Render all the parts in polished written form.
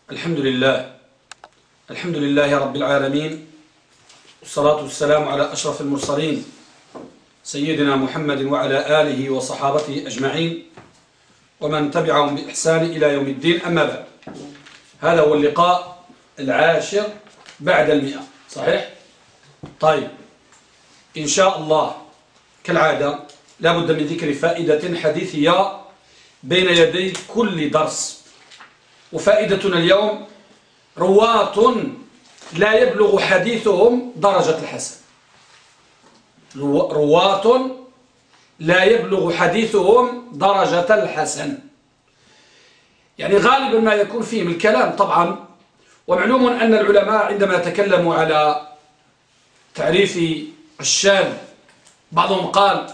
الحمد لله رب العالمين، والصلاة والسلام على أشرف المرسلين سيدنا محمد وعلى آله وصحابته أجمعين ومن تبعهم بإحسان إلى يوم الدين. أما بعد، هذا هو اللقاء العاشر بعد 100. صحيح؟ طيب، إن شاء الله كالعادة لا بد من ذكر فائدة حديثية بين يدي كل درس. وفائدتنا اليوم: رواة لا يبلغ حديثهم درجة الحسن. رواة لا يبلغ حديثهم درجة الحسن، يعني غالبا ما يكون فيهم الكلام طبعا. ومعلوم أن العلماء عندما تكلموا على تعريف الشاذ، بعضهم قال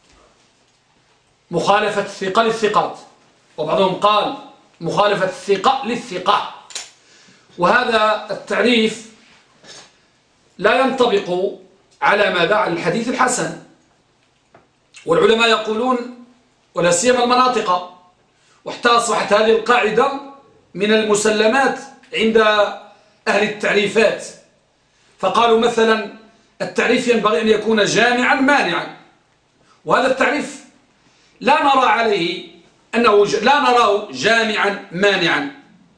مخالفة الثقة للثقات، وبعضهم قال مخالفة الثقة للثقة. وهذا التعريف لا ينطبق على ماذا؟ على الحديث الحسن. والعلماء يقولون، ولا سيما المناطق، وحتى أصبحت هذه القاعدة من المسلمات عند أهل التعريفات، فقالوا مثلا التعريف ينبغي أن يكون جامعا مانعا. وهذا التعريف لا نرى عليه أنه لا نراه جامعا مانعا.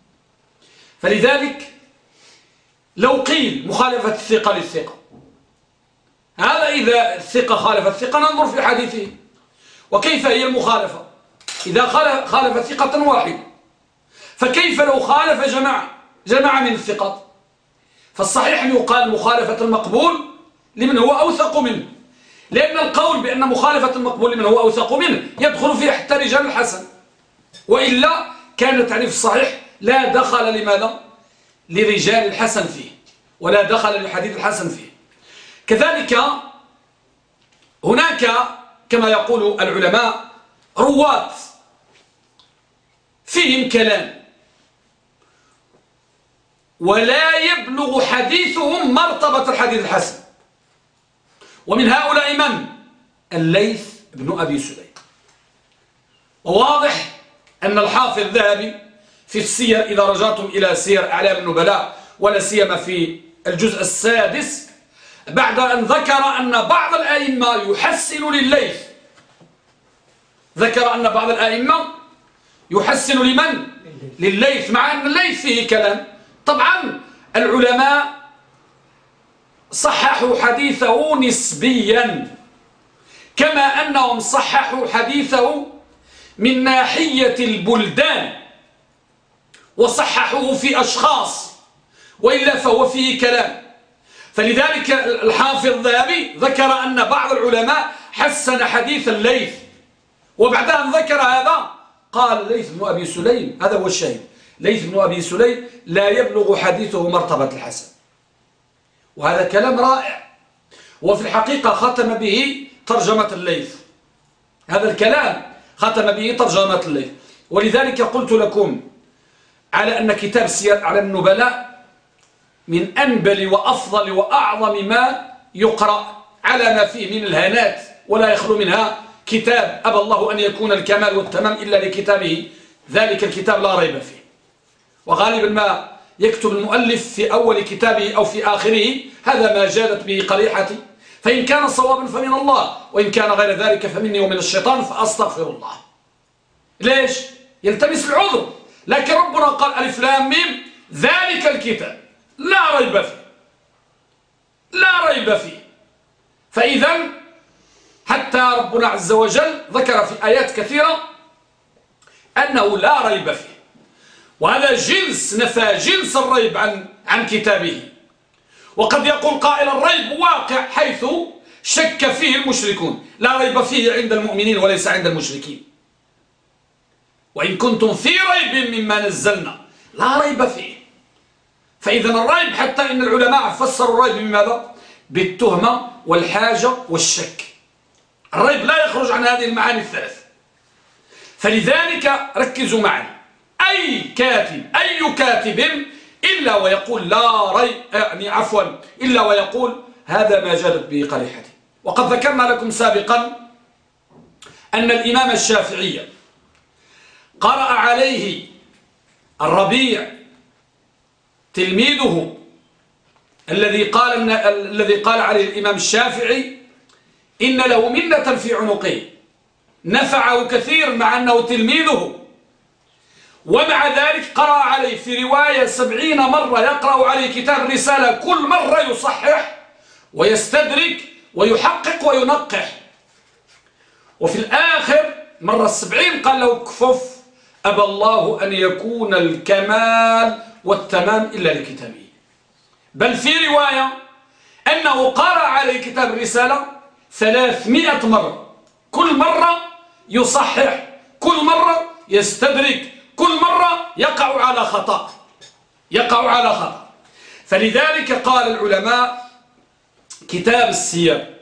فلذلك لو قيل مخالفة الثقة للثقة، هذا إذا الثقة خالف الثقة ننظر في حديثه، وكيف هي المخالفة إذا خالف ثقة واحدة، فكيف لو خالف جماعة من الثقات؟ فالصحيح أن يقال مخالفة المقبول لمن هو أوثق منه، لأن القول بأن مخالفة المقبول لمن هو أوثق منه يدخل فيه حتى رجال الحسن، وإلا كان التعريف الصحيح لا دخل لماذا؟ لرجال الحسن فيه، ولا دخل للحديث الحسن فيه. كذلك هناك كما يقول العلماء رواة فيهم كلام ولا يبلغ حديثهم مرتبة الحديث الحسن، ومن هؤلاء من؟ الليث بن أبي سليم. وواضح أن الحافظ الذهبي في السير، إذا رجعتم إلى سير أعلام النبلاء ولا سيما في الجزء السادس، بعد أن ذكر أن بعض الأئمة يحسن للليث، ذكر أن بعض الأئمة يحسن لمن؟ للليث، مع أن الليث فيه كلام. طبعا العلماء صححوا حديثه نسبيا، كما أنهم صححوا حديثه من ناحية البلدان وصححوه في أشخاص، وإلا فهو فيه كلام. فلذلك الحافظ الذهبي ذكر أن بعض العلماء حسن حديث الليث، وبعد أن ذكر هذا قال ليث بن أبي سليم، هذا هو الشاهد، ليث بن أبي سليم لا يبلغ حديثه مرتبة الحسن. وهذا كلام رائع، وفي الحقيقة ختم به ترجمة الليث، هذا الكلام ختم به ترجمة الليث. ولذلك قلت لكم على أن كتاب سير أعلام النبلاء من أنبل وأفضل وأعظم ما يقرأ على ما فيه من الهنات، ولا يخلو منها كتاب أبى الله أن يكون الكمال والتمام إلا لكتابه، ذلك الكتاب لا ريب فيه. وغالبا ما يكتب المؤلف في أول كتابه أو في آخره هذا ما جادت به قريحتي، فإن كان صوابا فمن الله، وإن كان غير ذلك فمني ومن الشيطان، فأستغفر الله. ليش؟ يلتمس العذر، لكن ربنا قال ألف لام ميم ذلك الكتاب لا ريب فيه، لا ريب فيه. فإذا حتى ربنا عز وجل ذكر في آيات كثيرة أنه لا ريب فيه، وهذا جنس نفى جنس الريب عن كتابه. وقد يقول قائل الريب واقع حيث شك فيه المشركون، لا ريب فيه عند المؤمنين وليس عند المشركين. وإن كنتم في ريب مما نزلنا لا ريب فيه. فإذا الريب، حتى إن العلماء فسروا الريب بماذا؟ بالتهمة والحاجة والشك. الريب لا يخرج عن هذه المعاني الثلاث. فلذلك ركزوا معي، أي كاتب إلا ويقول لا ريب، يعني عفوا، إلا ويقول هذا ما جادت به قريحتي. وقد ذكرنا لكم سابقا أن الإمام الشافعي قرأ عليه الربيع تلميذه الذي قال عليه الإمام الشافعي إن له منة في عنقه، نفعه كثير مع أنه تلميذه، ومع ذلك قرأ عليه في رواية 70 مرة، يقرأ عليه كتاب رسالة كل مرة يصحح ويستدرك ويحقق وينقح، وفي الآخر مرة 70 قال له كفف، أبى الله أن يكون الكمال والتمام إلا لكتابه. بل في رواية أنه قرأ عليه كتاب الرسالة 300 مرة، كل مرة يصحح، كل مرة يستدرك، كل مرة يقع على خطأ. فلذلك قال العلماء كتاب السير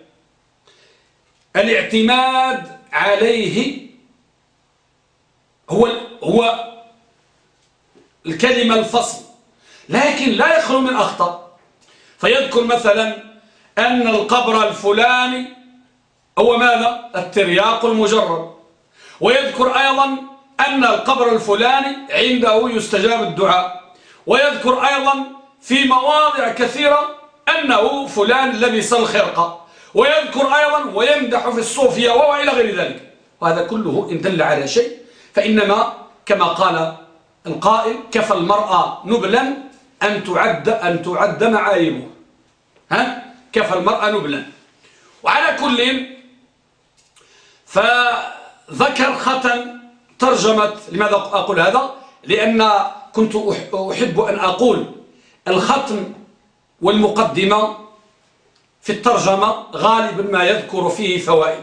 الاعتماد عليه هو الكلمة الفصل، لكن لا يخلو من أخطاء. فيذكر مثلا أن القبر الفلاني هو ماذا؟ الترياق المجرد، ويذكر أيضا أن القبر الفلاني عنده يستجاب الدعاء، ويذكر أيضا في مواضع كثيرة أنه فلان لبس الخرقة، ويذكر أيضا ويمدح في الصوفية وإلى غير ذلك. وهذا كله إن دل على شيء فإنما كما قال القائل كفى المرأة نبلا أن تعد معايبه. كفى المرأة نبلا. وعلى كل فذكر ختم ترجمة. لماذا أقول هذا؟ لأن كنت أحب أن أقول الختم والمقدمة في الترجمة غالبا ما يذكر فيه فوائد،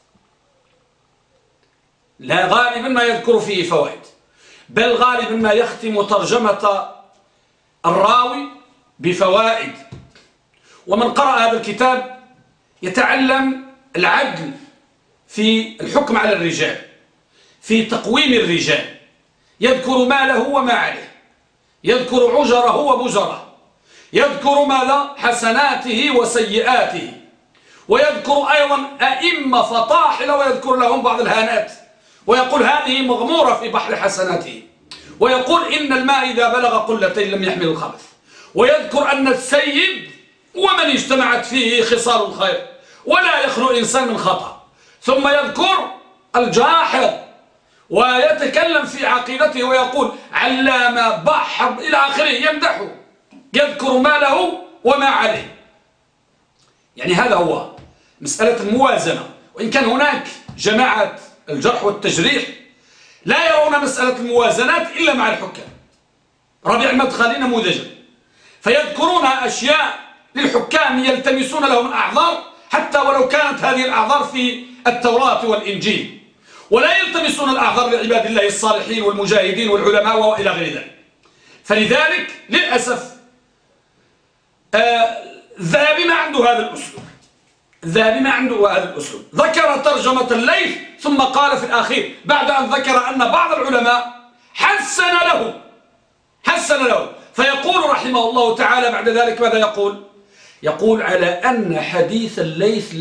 لا غالبا ما يذكر فيه فوائد، بل غالبا ما يختم ترجمة الراوي بفوائد. ومن قرأ هذا الكتاب يتعلم العدل في الحكم على الرجال، في تقويم الرجال، يذكر ما له وما عليه، يذكر عجره وبجره، يذكر ماذا؟ حسناته وسيئاته، ويذكر أيضا أئمة فطاحلة ويذكر لهم بعض الهانات، ويقول هذه مغمورة في بحر حسناته، ويقول إن الماء إذا بلغ قلتين لم يحمل الخبث، ويذكر أن السيد ومن اجتمعت فيه خصال الخير ولا يخلو إنسان من خطأ، ثم يذكر الجاحظ ويتكلم في عقيدته ويقول علامة بحر إلى آخره، يمدحه، يذكر ما له وما عليه. يعني هذا هو مسألة الموازنة. وإن كان هناك جماعة الجرح والتجريح لا يرون مسألة الموازنات إلا مع الحكام. ربيع المدخلي نموذجا، فيذكرون أشياء للحكام يلتمسون لهم الأعذار حتى ولو كانت هذه الأعذار في التوراة والإنجيل، ولا يلتمسون الأعذار لعباد الله الصالحين والمجاهدين والعلماء وإلى غير ذلك. فلذلك للأسف الذهبي ما عنده هذا الأسلوب. ذكر ترجمة الليث ثم قال في الأخير بعد أن ذكر أن بعض العلماء حسن له فيقول رحمه الله تعالى بعد ذلك ماذا يقول؟ يقول على أن حديث الليث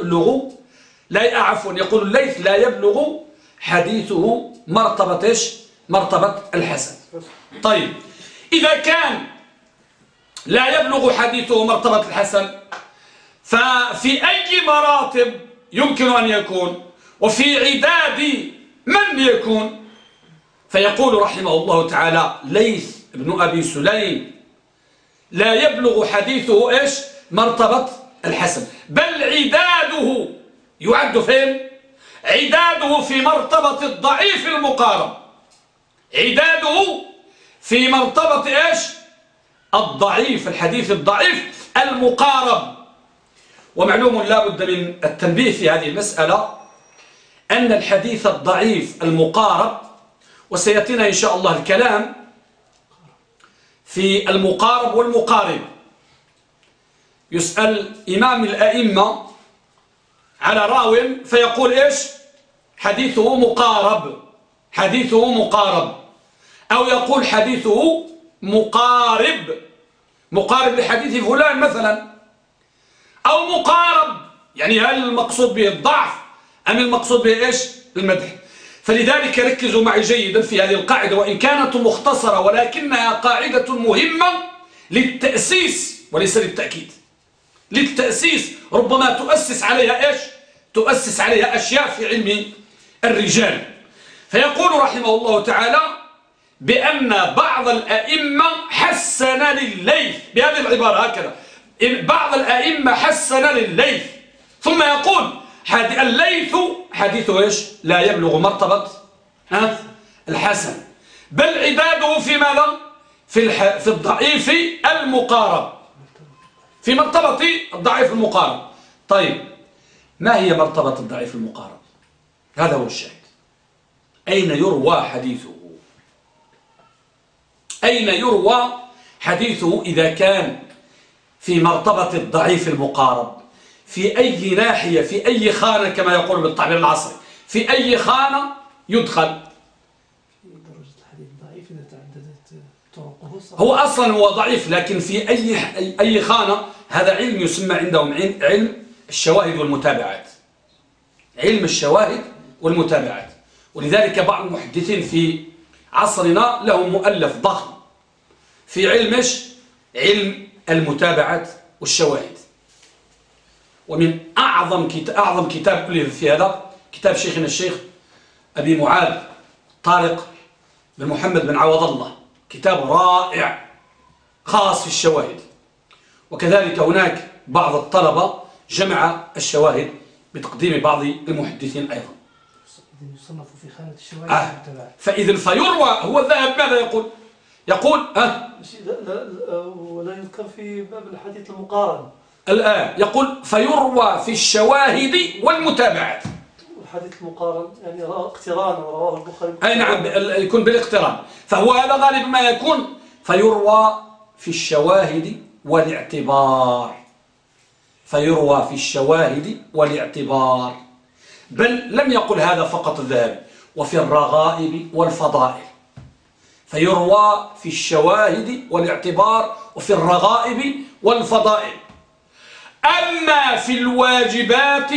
يقول الليث لا يبلغ حديثه مرتبة الحسن. طيب إذا كان لا يبلغ حديثه مرتبة الحسن، ففي أي مراتب يمكن أن يكون؟ وفي عداد من يكون؟ فيقول رحمه الله تعالى ليث بن أبي سليم لا يبلغ حديثه مرتبة الحسن، بل عداده يعد فين؟ عداده في مرتبة الضعيف المقارب، عداده في مرتبة الضعيف، الحديث الضعيف المقارب. ومعلوم لا بد من التنبيه في هذه المسألة أن الحديث الضعيف المقارب، وسيأتينا إن شاء الله الكلام في المقارب والمقارب. يسأل إمام الأئمة على راو فيقول حديثه مقارب، أو يقول حديثه مقارب لحديث فلان مثلا، أو مقارب، يعني هل المقصود به الضعف أم المقصود به المدح؟ فلذلك ركزوا معي جيدا في هذه القاعدة، وإن كانت مختصرة ولكنها قاعدة مهمة للتأسيس وليس للتأكيد. للتأسيس ربما تؤسس عليها إيش؟ تؤسس عليها أشياء في علم الرجال. فيقول رحمه الله تعالى بأن بعض الأئمة حسن للليث بهذه العبارة هكذا، بعض الأئمة حسن للليث، ثم يقول الليث حديثه إيش؟ لا يبلغ مرتبة الحسن، بل عداده في ماذا؟ في الضعيف المقارب، في مرتبة الضعيف المقارب. طيب ما هي مرتبة الضعيف المقارب؟ هذا هو الشاهد. أين يروى حديثه؟ أين يروى حديثه إذا كان في مرتبة الضعيف المقارب؟ في أي ناحية، في أي خانة كما يقول بالتعبير العصري، في أي خانة يدخل؟ هو أصلا هو ضعيف، لكن في أي خانة. هذا علم يسمى عندهم علم الشواهد والمتابعات، علم الشواهد والمتابعات. ولذلك بعض المحدثين في عصرنا لهم مؤلف ضخم في علم المتابعات والشواهد. ومن أعظم كتاب ألف في هذا كتاب شيخنا الشيخ أبي معاذ طارق بن محمد بن عوض الله، كتاب رائع خاص في الشواهد. وكذلك هناك بعض الطلبة جمع الشواهد بتقديم بعض المحدثين أيضا. يصنف في خانة الشواهد والمتابعات. فإذا فيروى هو الذهب ماذا يقول؟ يقول ولا يذكر في باب الحديث المقارن الآن، يقول فيروى في الشواهد والمتابعات. الحديث المقارن يعني اقتران ورواه البخاري. أي نعم، يكون بالاقتران. فهو هذا غالب ما يكون فيروى في الشواهد والاعتبار، فيروى في الشواهد والاعتبار. بل لم يقل هذا فقط الذهبي، وفي الرغائب والفضائل، فيروى في الشواهد والاعتبار وفي الرغائب والفضائل. أما في الواجبات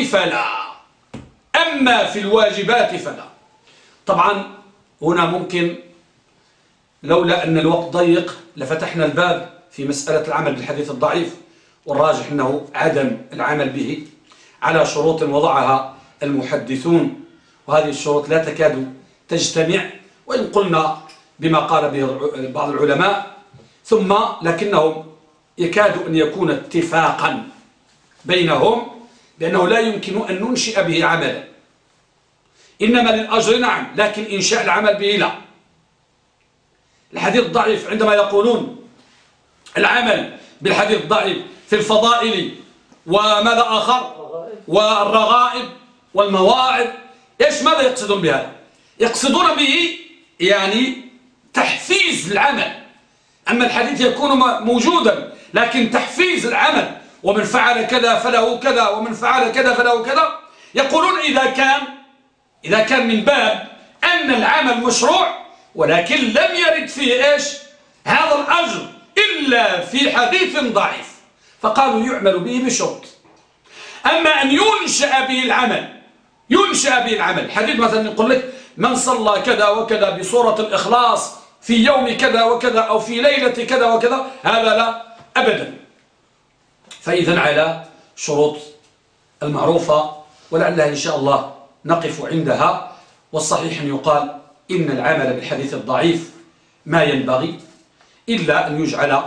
فلا. طبعا هنا ممكن لولا أن الوقت ضيق لفتحنا الباب في مسألة العمل بالحديث الضعيف، والراجح أنه عدم العمل به على شروط وضعها المحدثون، وهذه الشروط لا تكاد تجتمع، وإن قلنا بما قال به بعض العلماء، ثم لكنهم يكاد أن يكون اتفاقا بينهم بأنه لا يمكن أن ننشئ به عملا، إنما للأجر نعم، لكن إنشاء العمل به لا. الحديث الضعيف عندما يقولون العمل بالحديث الضعيف في الفضائل وماذا آخر والرغائب والمواعظ، إيش ماذا يقصدون بهذا؟ يقصدون به يعني تحفيز العمل. أما الحديث يكون موجودا لكن تحفيز العمل، ومن فعل كذا فله كذا ومن فعل كذا فله كذا. يقولون إذا كان من باب أن العمل مشروع ولكن لم يرد فيه إيش هذا الأجر إلا في حديث ضعيف، فقالوا يعمل به بشرط. أما أن ينشأ به العمل حديث مثلا يقول لك من صلى كذا وكذا بصورة الإخلاص في يوم كذا وكذا أو في ليلة كذا وكذا، هذا لا أبدا. فإذا على شروط المعروفة، ولعلها إن شاء الله نقف عندها. والصحيح أن يقال إن العمل بالحديث الضعيف ما ينبغي إلا أن يجعل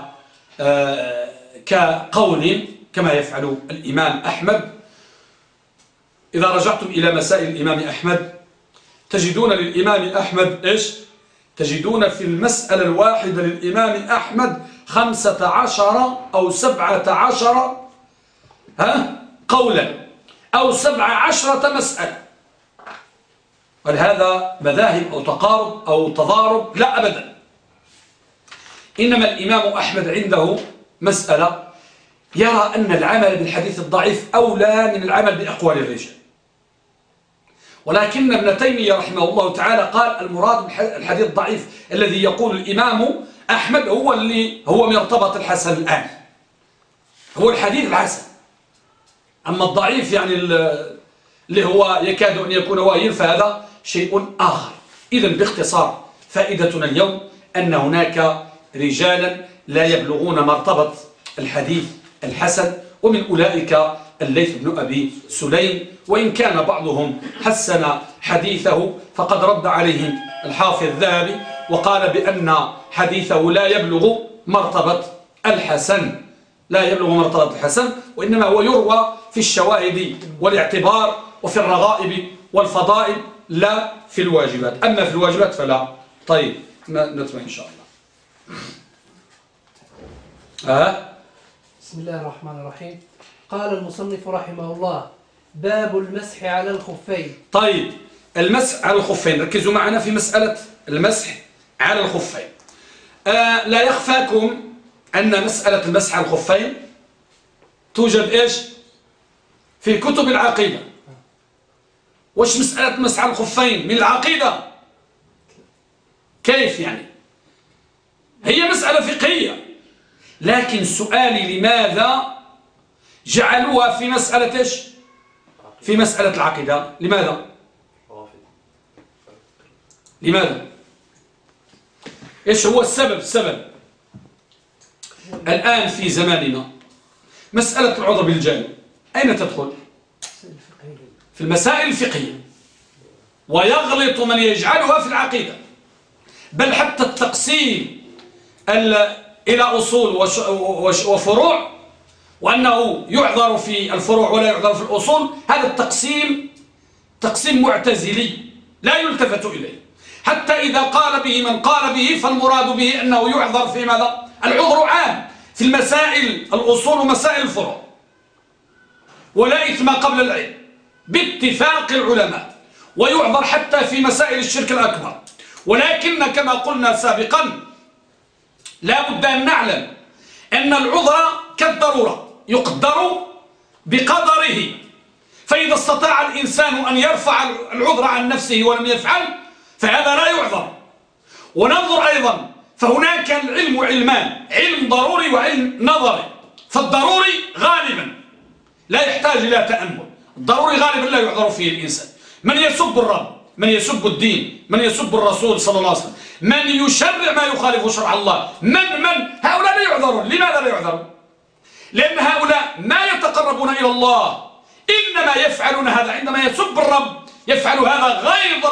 كقول كما يفعل الإمام أحمد. إذا رجعتم إلى مسائل الإمام أحمد تجدون للإمام أحمد إيش؟ تجدون في المسألة الواحدة للإمام أحمد 15 أو 17 قولا أو 17 مسألة. هل هذا مذاهب أو تقارب أو تضارب؟ لا أبدا. إنما الإمام أحمد عنده مسألة يرى أن العمل بالحديث الضعيف أولى من العمل بأقوال الرجال، ولكن ابن تيمية رحمه الله تعالى قال المراد بالحديث الضعيف الذي يقول الإمام أحمد هو مرتبط الحسن الآن، هو الحديث الحسن. أما الضعيف يعني اللي هو يكاد أن يكون واهيا فهذا شيء آخر. إذن باختصار فائدتنا اليوم أن هناك رجالا لا يبلغون مرتبة الحديث الحسن، ومن أولئك الليث بن أبي سليم، وإن كان بعضهم حسن حديثه فقد رد عليهم الحافظ الذهبي وقال بأن حديثه لا يبلغ مرتبة الحسن، لا يبلغ مرتبة الحسن، وإنما هو يروى في الشواهد والاعتبار وفي الرغائب والفضائل لا في الواجبات. أما في الواجبات فلا. طيب نتمع إن شاء الله. بسم الله الرحمن الرحيم. قال المصنف رحمه الله: باب المسح على الخفين. طيب المسح على الخفين، ركزوا معنا في مسألة المسح على الخفين. لا يخفاكم أن مسألة المسح على الخفين توجد إيش في كتب العقيدة. وش مسألة المسح على الخفين من العقيدة؟ كيف يعني؟ هي مسألة فقهية، لكن سؤالي لماذا جعلوها في مسألة إيش؟ في مسألة العقيدة. لماذا؟ لماذا؟ إيش هو السبب؟ الآن في زماننا مسألة العذر بالجهل أين تدخل؟ في المسائل الفقهية، ويغلط من يجعلها في العقيدة، بل حتى التقسيم إلى أصول وفروع، وأنه يعذر في الفروع ولا يعذر في الأصول، هذا التقسيم تقسيم معتزلي لا يلتفت إليه. حتى إذا قال به من قال به فالمراد به أنه يعذر في ماذا؟ العذر عام في المسائل الأصول ومسائل الفروع، ولا إثم قبل العلم باتفاق العلماء، ويعذر حتى في مسائل الشرك الأكبر. ولكن كما قلنا سابقا لا بد أن نعلم أن العذر كالضرورة يقدر بقدره، فإذا استطاع الإنسان أن يرفع العذر عن نفسه ولم يفعل فهذا لا يعذر. وننظر أيضا، فهناك العلم علمان: علم ضروري وعلم نظري. فالضروري غالبا لا يحتاج إلى تأمل، الضروري غالبا لا يعذر فيه الإنسان. من يسب الرب، من يسب الدين، من يسب الرسول صلى الله عليه وسلم، من يشرع ما يخالف شرع الله، هؤلاء لا يعذرون. لماذا لا يعذرون؟ لأن هؤلاء ما يتقربون إلى الله، إنما يفعلون هذا عندما يسب الرب، يفعل هذا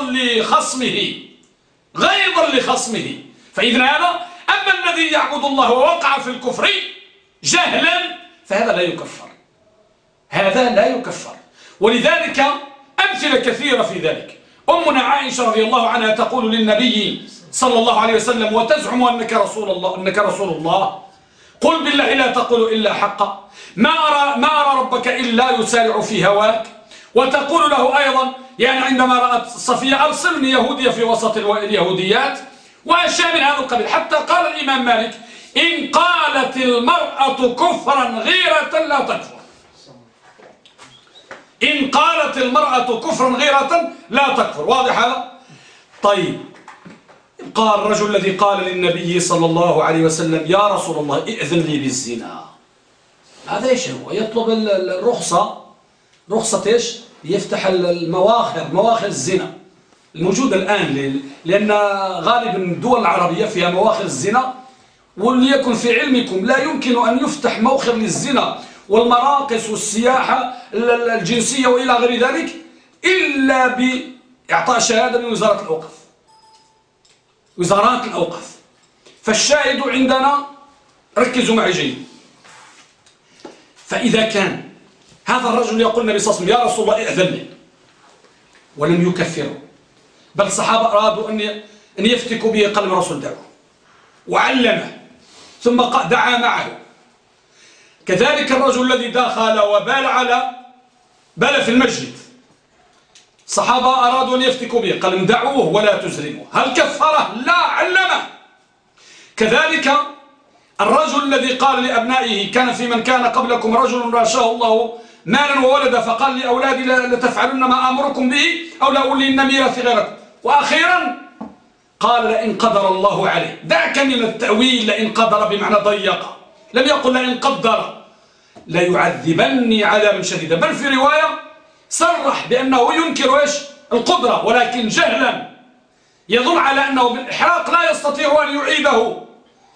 غيظا لخصمه. فإذن هذا، أما الذي يعبد الله ووقع في الكفر جهلا فهذا لا يكفر. ولذلك أمثلة كثيرة في ذلك. أمنا عائشة رضي الله عنها تقول للنبي صلى الله عليه وسلم: وتزعم أنك رسول الله، قل بالله لا تقول إلا حقا، ما أرى ربك إلا يسارع في هواك. وتقول له أيضا يعني عندما رأت صفية: أرسلني يهودية في وسط اليهوديات، وأشياء من هذا القبيل. حتى قال الإمام مالك: إن قالت المرأة كفرا غيرة لا تكفر. إن قالت المرأة كفرا غيرة لا تكفر. واضح هذا؟ طيب، قال الرجل الذي قال للنبي صلى الله عليه وسلم: يا رسول الله ائذن لي بالزنا. هذا ايش هو؟ يطلب الرخصة. رخصة ايش؟ يفتح مواخر الزنا الموجودة الآن، لأن غالبا الدول العربية فيها مواخر الزنا. وليكن في علمكم لا يمكن أن يفتح موخر للزنا والمراقص والسياحة الجنسية وإلى غير ذلك إلا بإعطاء شهادة من وزارات الأوقاف. فالشاهد عندنا، ركزوا معي جيد، فإذا كان هذا الرجل يقول النبي صلى الله عليه وسلم: يا رسول الله ائذن لي، ولم يكفره، بل الصحابة أرادوا أن يفتكوا به قلب الرسول، دعوه وعلمه ثم دعا معه. كذلك الرجل الذي دخل بال في المسجد، الصحابة أرادوا أن يفتكوا به، قال: دعوه ولا تزرموه. هل كفره؟ لا، علمه. كذلك الرجل الذي قال لأبنائه: كان في من كان قبلكم رجل راشاه الله مالا وولدا فقال لأولادي: لتفعلن ما أمركم به أو لأولين ميراث غيركم. وأخيرا قال: لئن قدر الله عليه. دعك من التأويل لئن قدر بمعنى ضيق، لم يقل لئن قدر لا يعذبني عذابا شديدا، بل في رواية صرح بأنه ينكر إيش؟ القدرة، ولكن جهلا يظن على أنه بالإحراق لا يستطيع أن يعيده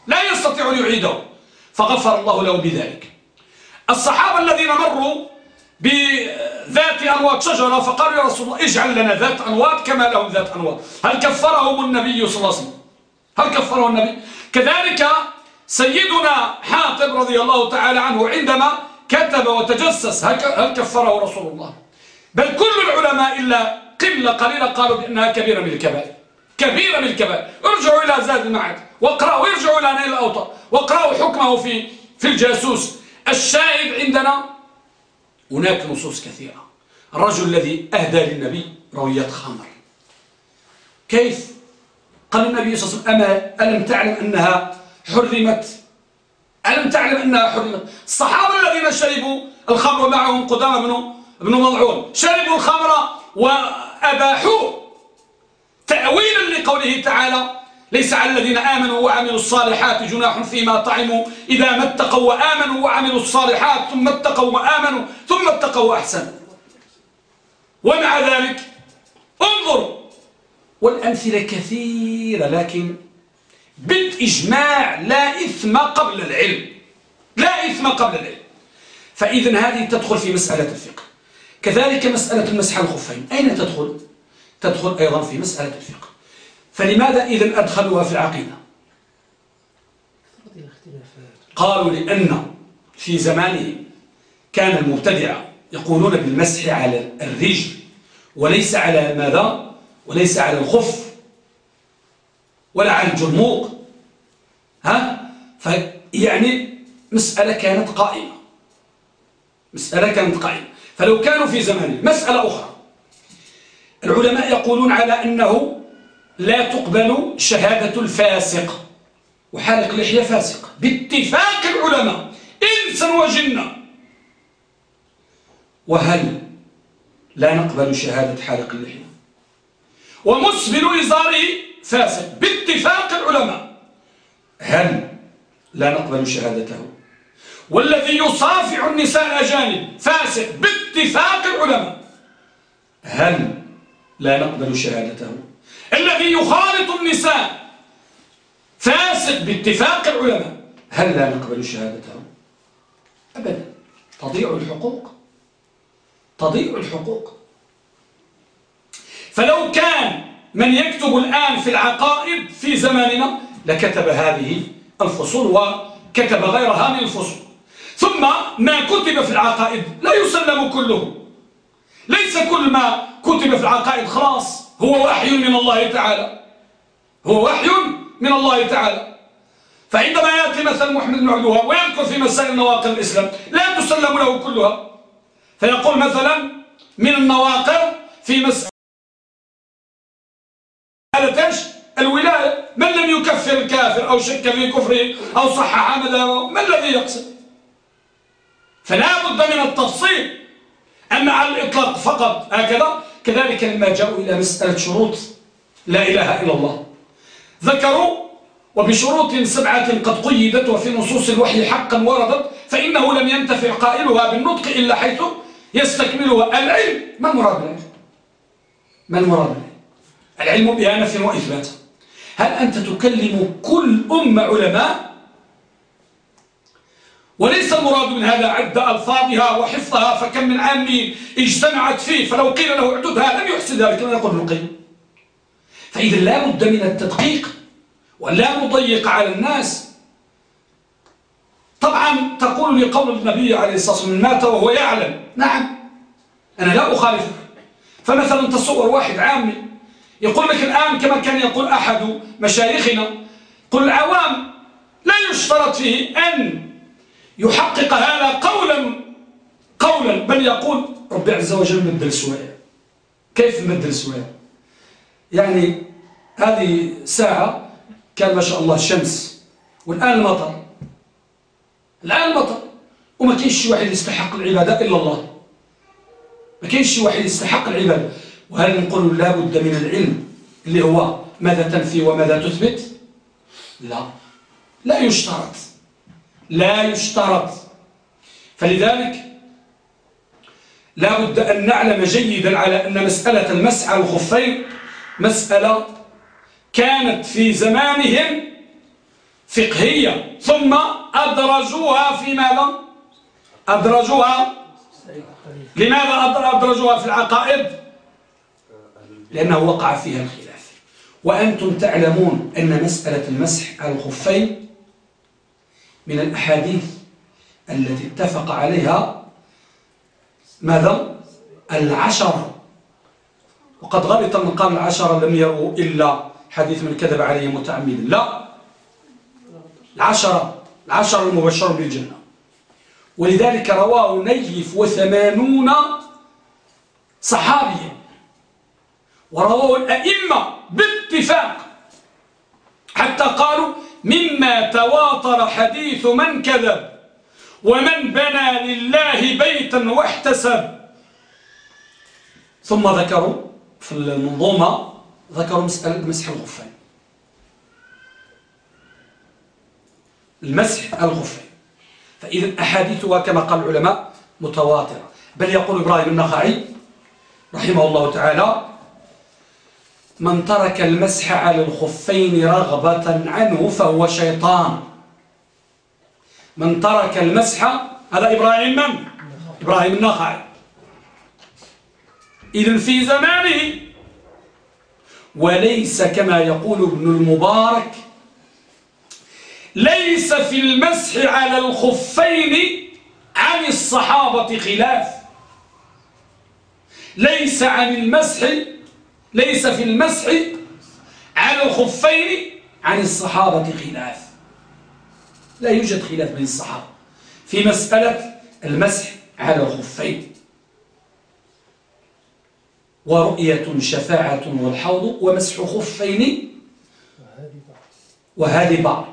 لا يستطيع أن يعيده، فغفر الله له بذلك. الصحابة الذين مروا بذات أنواط شجرة فقالوا يا رسول الله اجعل لنا ذات أنواط كما لهم ذات أنواط، هل كفرهم النبي صلى الله عليه وسلم؟ هل كفره النبي؟ كذلك سيدنا حاطب رضي الله تعالى عنه عندما كتب وتجسس هل كفره رسول الله؟ بل كل العلماء إلا قلة قليلة قالوا بأنها كبيرة من الكبائر، كبيرة من الكبائر. ارجعوا إلى زاد المعاد واقرأوا، ارجعوا إلى نيل الأوطار واقرأوا حكمه في الجاسوس. الشاهد عندنا هناك نصوص كثيرة. الرجل الذي أهدى للنبي روية خمر، كيف؟ قال النبي صلى الله عليه وسلم ألم تعلم أنها حرمت؟ ألم تعلم أنها حرمت؟ الصحابة الذين شربوا الخمر معهم قدامى بن مضعون شربوا الخمر وأباحوه تأويلا لقوله تعالى ليس على الذين آمنوا وعملوا الصالحات جناح فيما طعموا إذا ما اتقوا وآمنوا وعملوا الصالحات ثم اتقوا وآمنوا ثم اتقوا وأحسنوا. ومع ذلك انظروا، والأمثلة كثيرة، لكن بالإجماع لا إثم قبل العلم، لا إثم قبل العلم. فإذن هذه تدخل في مسألة الفقه. كذلك مسألة المسح على الخفين أين تدخل؟ تدخل أيضا في مسألة الفقه. فلماذا إذن أدخلوها في العقيدة؟ قالوا لأن في زمانه كان المبتدعة يقولون بالمسح على الرجل وليس على ماذا؟ وليس على الخف ولا على الجرموق. فيعني مسألة كانت قائمة، مسألة كانت قائمة. فلو كانوا في زمانه مسألة أخرى، العلماء يقولون على أنه لا تقبل شهادة الفاسق، وحالق اللحية فاسق باتفاق العلماء إنسا وجنا. وهل لا نقبل شهادة حالق اللحية؟ ومسبل إزاره فاسق باتفاق العلماء، هل لا نقبل شهادته؟ والذي يصافع النساء الأجانب فاسق باتفاق العلماء، هل لا نقبل شهادته؟ الذي يخالط النساء فاسق باتفاق العلماء، هل لا نقبل شهادته؟ أبدا. تضيع الحقوق، تضيع الحقوق. فلو كان من يكتب الآن في العقائد في زماننا لكتب هذه الفصول وكتب غيرها من الفصول. ثم ما كتب في العقائد لا يسلم كله، ليس كل ما كتب في العقائد خلاص هو وحي من الله تعالى، هو وحي من الله تعالى. فعندما يأتي مثلا محمد بن عبد الوهاب ويذكر في مسائل نواقض الإسلام لا تسلم له كلها، فيقول مثلا من النواقض في مسألة الولاية من لم يكفر الكافر أو شك في كفره أو صحح مذهبه، ما الذي يقصد؟ فلا بد من التفصيل. أما على الإطلاق فقط هكذا. كذلك لما جاءوا إلى مسألة شروط لا إله إلا الله ذكروا وبشروط 7 قد قيدت وفي نصوص الوحي حقا وردت فإنه لم ينتفع قائلها بالنطق إلا حيث يستكملها العلم. ما المراد بالعلم؟ ما المراد بالعلم؟ العلم بها نفي وإثبات. هل أنت تكلم كل أمة علماء؟ وليس المراد من هذا عد ألفاظها وحفظها، فكم من عام اجتمعت فيه فلو قيل له اعددها لم يحسن ذلك، لم يقل ابن القيم. فإذا لا بد من التدقيق ولا نضيق على الناس. طبعا تقول لقول النبي عليه الصلاة والسلام مات وهو يعلم، نعم أنا لا أخالفك. فمثلا تصور واحد عامي يقول لك الآن كما كان يقول أحد مشايخنا، قل العوام لا يشترط فيه أن يحقق هذا قولا بل يقول ربي عز وجل بدل سوايا. كيف بدل سوايا؟ يعني هذه ساعة كان ما شاء الله الشمس والآن المطر، الآن المطر، وما كاينش شي واحد يستحق العبادة إلا الله، ما كاينش شي واحد يستحق العبادة. وهل نقول لا بد من العلم اللي هو ماذا تنفي وماذا تثبت؟ لا يشترط، لا يشترط. فلذلك لا بد أن نعلم جيدا على أن مسألة المسح على الخفين مسألة كانت في زمانهم فقهية ثم أدرجوها في ماذا؟ أدرجوها لماذا أدرجوها في العقائد؟ لأنه وقع فيها الخلاف. وأنتم تعلمون أن مسألة المسح على الخفين من الأحاديث التي اتفق عليها ماذا؟ 10. وقد غلط من قال 10 لم يروا إلا حديث من كذب عليه متعمدا. لا، 10 المبشر بالجنة. ولذلك رواه 89 صحابيا، ورواه الأئمة باتفاق، حتى قالوا مما تواتر حديث من كذب ومن بنى لله بيتا واحتسب. ثم ذكروا في المنظومة ذكروا مسألة مسح الخفين، المسح الخفين. فإذا أحاديثها كما قال العلماء متواترة. بل يقول إبراهيم النخعي رحمه الله تعالى: من ترك المسح على الخفين رغبة عنه فهو شيطان. من ترك المسح، هذا إبراهيم من؟ إبراهيم النخعي. إذن في زمانه، وليس كما يقول ابن المبارك ليس في المسح على الخفين عن الصحابة خلاف. ليس في المسح على الخفين عن الصحابة خلاف. لا يوجد خلاف بين الصحابة في مسألة المسح على الخفين. ورؤية شفاعة والحوض ومسح خفين وهذه بعض.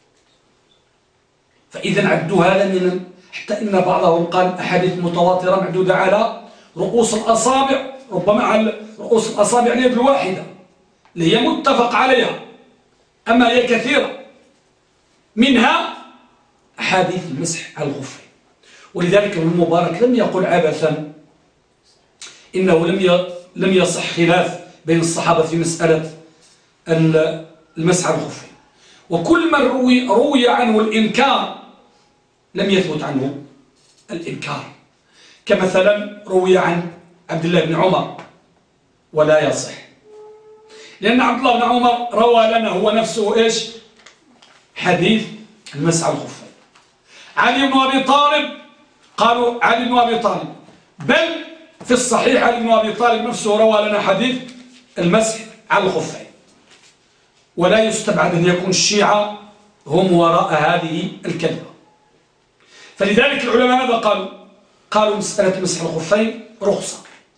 فإذا عدوا هذا من، حتى إن بعضهم قال أحاديث متواترة معدودة على رؤوس الأصابع، ربما على رؤوس الأصابع اليد الواحدة اللي هي متفق عليها، أما هي كثيرة، منها أحاديث المسح على الخفين. ولذلك ابن المبارك لم يقل عبثا إنه لم يصح خلاف بين الصحابة في مسألة المسح على الخفين. وكل من روي عنه الإنكار لم يثبت عنه الإنكار، كمثلا روي عن عبد الله بن عمر ولا يصح، لأن عبد الله بن عمر روى لنا هو نفسه إيش؟ حديث المسح على الخفين. علي بن أبي طالب، قالوا علي بن أبي طالب، بل في الصحيح علي بن أبي طالب نفسه روى لنا حديث المسح على الخفين. ولا يستبعد أن يكون الشيعة هم وراء هذه الكلمة. فلذلك العلماء ماذا قالوا؟ قالوا مسألة مسح الخفين رخصة.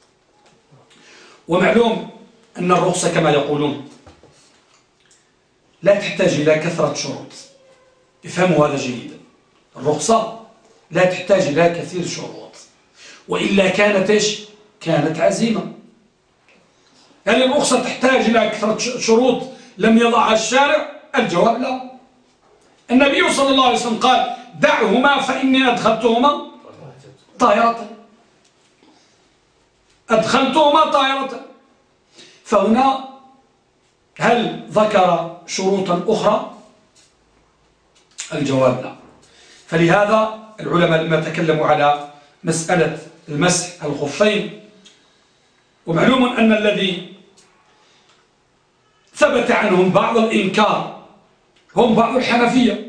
ومعلوم أن الرخصة كما يقولون لا تحتاج إلى كثرة شروط. افهموا هذا جيدا. الرخصة لا تحتاج إلى كثير شروط، وإلا كانت إيش؟ كانت عزيمة. هل الرخصة تحتاج إلى كثرة شروط لم يضعها الشارع؟ الجواب لا. النبي صلى الله عليه وسلم قال: دعهما فإني أدخلتهما طائرة. فهنا هل ذكر شروطا أخرى؟ الجواب لا. فلهذا العلماء لما تكلموا على مسألة المسح الخفين، ومعلوم أن الذي ثبت عنهم بعض الإنكار هم بعض الحنفية،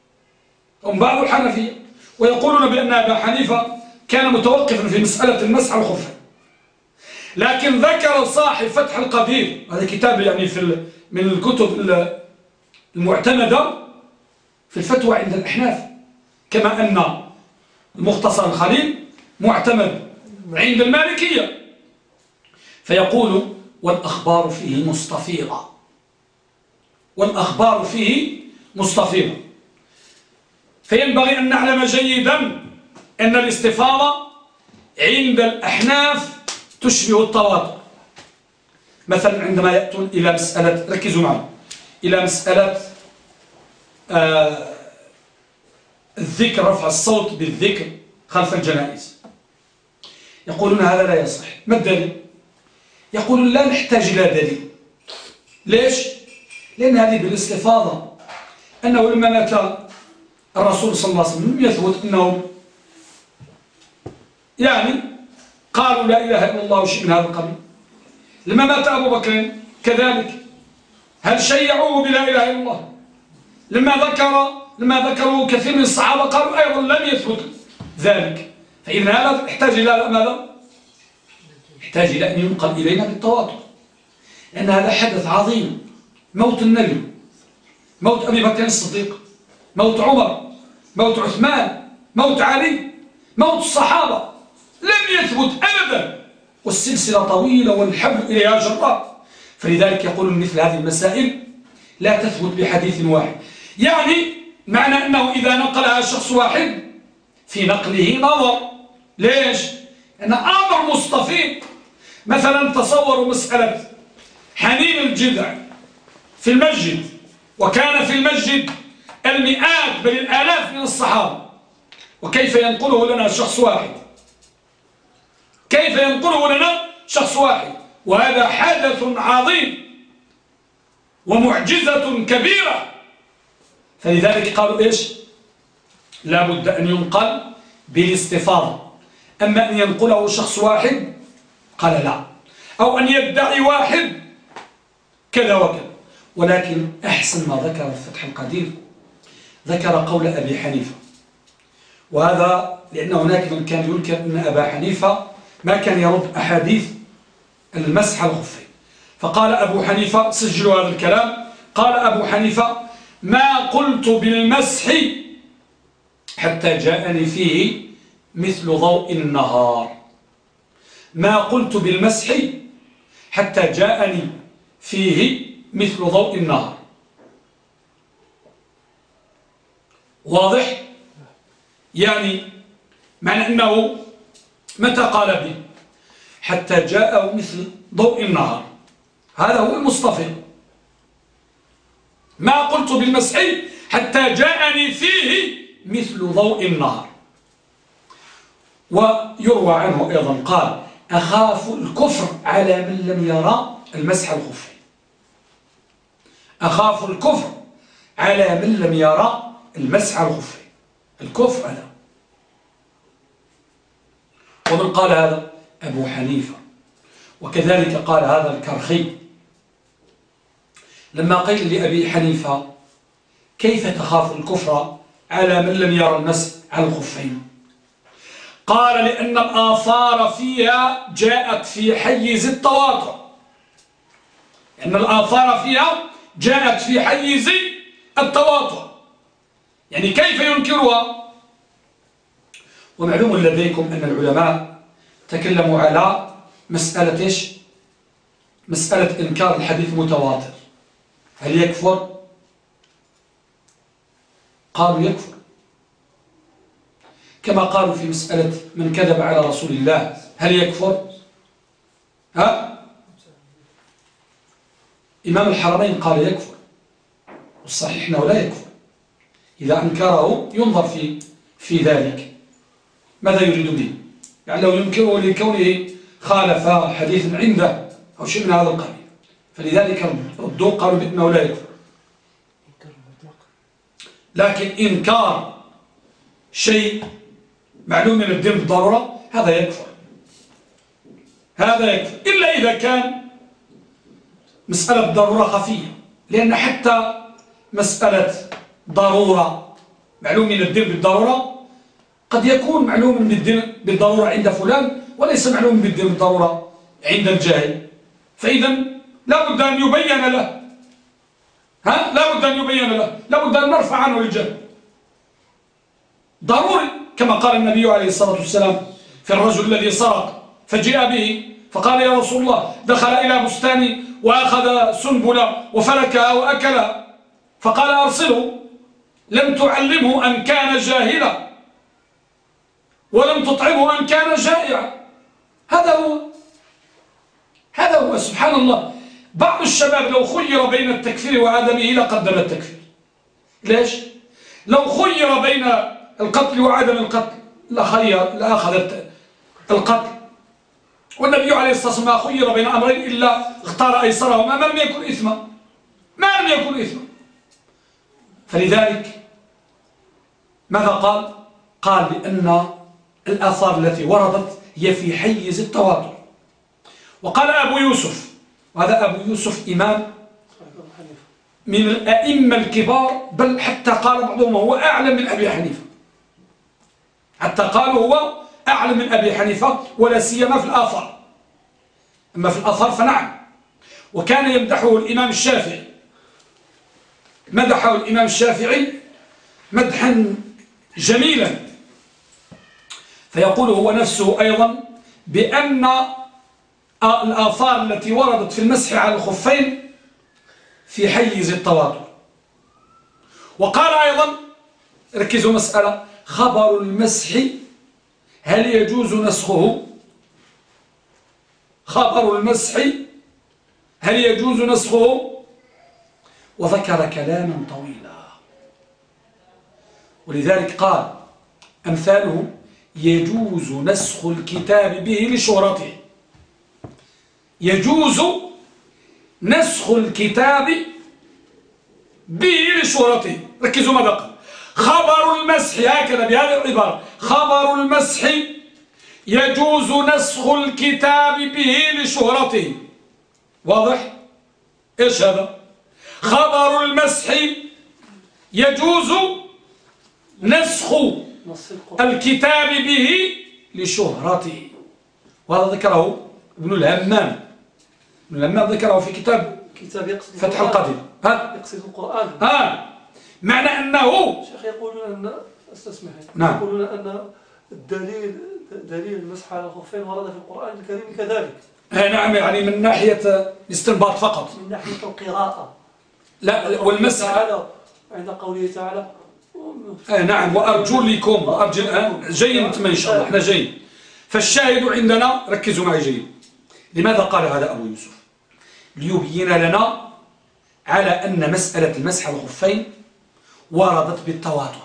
ويقولون بأن أبا حنيفة كان متوقفا في مسألة المسح على الخفين. لكن ذكر صاحب فتح القدير، هذا كتاب يعني من الكتب المعتمدة في الفتوى عند الأحناف، كما أن المختصر الخليل معتمد عند المالكية. فيقول: والأخبار فيه مستفيضة. فينبغي أن نعلم جيدا أن الاستفاضة عند الأحناف تشبه التواتر. مثلا عندما يأتون إلى مسألة، ركزوا معنا، إلى مسألة الذكر، رفع الصوت بالذكر خلف الجنائز، يقولون هذا لا يصح. ما الدليل؟ يقولون لا نحتاج إلى دليل. ليش؟ لأن هذه بالاستفاضة أنه لما مات الرسول صلى الله عليه وسلم لم يثبت أنهم يعني قالوا لا إله إلا الله وشيء من هذا القبيل. لما مات أبو بكر كذلك، هل شيعوه بلا إله إلا الله؟ لما ذكروا كثير من الصحابة قالوا أيضا لم يثبت ذلك. فإذا هذا يحتاج إلى ماذا؟ يحتاج إلى أن ينقل إلينا بالتواتر، لأن هذا حدث عظيم، موت النبي، موت أبي بكر الصديق، موت عمر، موت عثمان، موت علي، موت الصحابة لم يثبت أبدا، والسلسلة طويلة والحبل إليها جراء. فلذلك يقول مثل هذه المسائل لا تثبت بحديث واحد. يعني معنى أنه إذا نقلها شخص واحد في نقله نظر. ليش؟ لأن أمر مستفيض. مثلا تصوروا مسألة حنين الجذع في المسجد، وكان في المسجد المئات بل الآلاف من الصحابة، وكيف ينقله لنا شخص واحد؟ كيف ينقله لنا شخص واحد؟ وهذا حدث عظيم ومعجزة كبيرة. فلذلك قالوا إيش؟ لا بد أن ينقل بالاستفاضة. أما أن ينقله شخص واحد قال لا، أو أن يدعي واحد كذا وكذا. ولكن أحسن ما ذكر في فتح القدير ذكر قول أبي حنيفة، وهذا لأن هناك من كان ينكر أن أبا حنيفة ما كان يرد أحاديث المسح على الخفين. فقال أبو حنيفة، سجلوا هذا الكلام، قال أبو حنيفة: ما قلت بالمسح حتى جاءني فيه مثل ضوء النهار. ما قلت بالمسح حتى جاءني فيه مثل ضوء النهار. واضح؟ يعني معنى أنه متى قال به؟ حتى جاءه مثل ضوء النهار، هذا هو المصطفى. ما قلت بالمسح حتى جاءني فيه مثل ضوء النهار. ويروى عنه أيضا قال: أخاف الكفر على من لم يرى المسح الخفين. أخاف الكفر على من لم يرى المسح الخفين. الكفر هذا. ومن قال هذا؟ أبو حنيفة. وكذلك قال هذا الكرخي لما قيل لأبي حنيفة: كيف تخاف الكفر على من لم يرى المسح على الخفين؟ قال: لأن الآثار فيها جاءت في حيز التواتر. لأن الآثار فيها جاءت في حيز التواتر، يعني كيف ينكرها؟ ومعلوم لديكم أن العلماء تكلموا على مسألة إيش؟ مسألة إنكار الحديث المتواتر، هل يكفر؟ قالوا يكفر، كما قالوا في مسألة من كذب على رسول الله، هل يكفر؟ إمام الحرمين قال يكفر، والصحيح أنه لا يكفر. إذا أنكره ينظر في ذلك ماذا يريد به، يعني لو ينكره لكونه خالف حديث عنده أو شيء من هذا القبيل. فلذلك ردوا قالوا بأنه لا يكفر. لكن إنكار شيء معلوم من الدين بالضرورة هذا يكفر، هذا يكفر، إلا إذا كان مسألة ضرورة خفية. لأن حتى مسألة ضرورة معلوم من الدين بالضرورة قد يكون معلوم من الدين بالضرورة عند فلان وليس معلوم بالدين بالضرورة عند الجاهل. فإذا لا بد أن يبين له، لا بد أن يبين له، لا بد أن نرفع عنه الجهل ضروري، كما قال النبي عليه الصلاة والسلام في الرجل الذي سرق فجاء به فقال: يا رسول الله، دخل إلى بستاني وأخذ سنبلة وفلكها وأكلها، فقال: أرسله، لم تعلمه أن كان جاهلا ولم تطعمه أن كان جائعا. هذا هو سبحان الله. بعض الشباب لو خير بين التكفير وعدمه لقدم التكفير. ليش؟ لو خير بين القتل وعدم القتل لأخذ القتل. والنبي عليه الصلاة والسلام ما خير بين أمرين إلا اختار أيسرهما ما لم يكن إثما. فلذلك ماذا قال؟ قال بأن الآثار التي وردت هي في حيز التواتر. وقال أبو يوسف، وهذا أبو يوسف إمام من الأئمة الكبار، بل حتى قال بعضهم هو أعلم من أبي حنيفة، حتى قالوا هو أعلم من أبي حنيفة، ولا سيما في الآثار. أما في الآثار فنعم. وكان يمدحه الإمام الشافعي، مدحه الإمام الشافعي مدحا جميلا، فيقول هو نفسه أيضا بأن الآثار التي وردت في المسح على الخفين في حيز التواتر. وقال أيضا، ركزوا مسألة، خبر المسح هل يجوز نسخه؟ خبر المسح هل يجوز نسخه؟ وذكر كلاما طويلا، ولذلك قال أمثاله يجوز نسخ الكتاب به لشهرته. يجوز نسخ الكتاب به لشهرته. ركزوا ماذا قال. خبر المسح، هكذا بهذه العبارة، خبر المسح يجوز نسخ الكتاب به لشهرته. واضح؟ إيش هذا؟ خبر المسح يجوز نسخ الكتاب به لشهرته. وهذا ذكره ابن الهمام. ابن الهمام ذكره في كتاب فتح القدير. يقصد القرآن. معنى أنه شيخ يقولون أن استسمح، نعم. يقولون أن دليل المسح على الخفين ورد في القرآن الكريم كذلك. نعم، يعني من ناحية الاستنباط فقط، من ناحية القراءة. لا، والمسح عند قوله تعالى نعم، وأرجلكم وأرجل جيد ما إن شاء الله، احنا جيد. فالشاهد عندنا، ركزوا معي جيد، لماذا قال هذا أبو يوسف؟ ليبين لنا على أن مسألة المسح على الخفين وردت بالتواتر،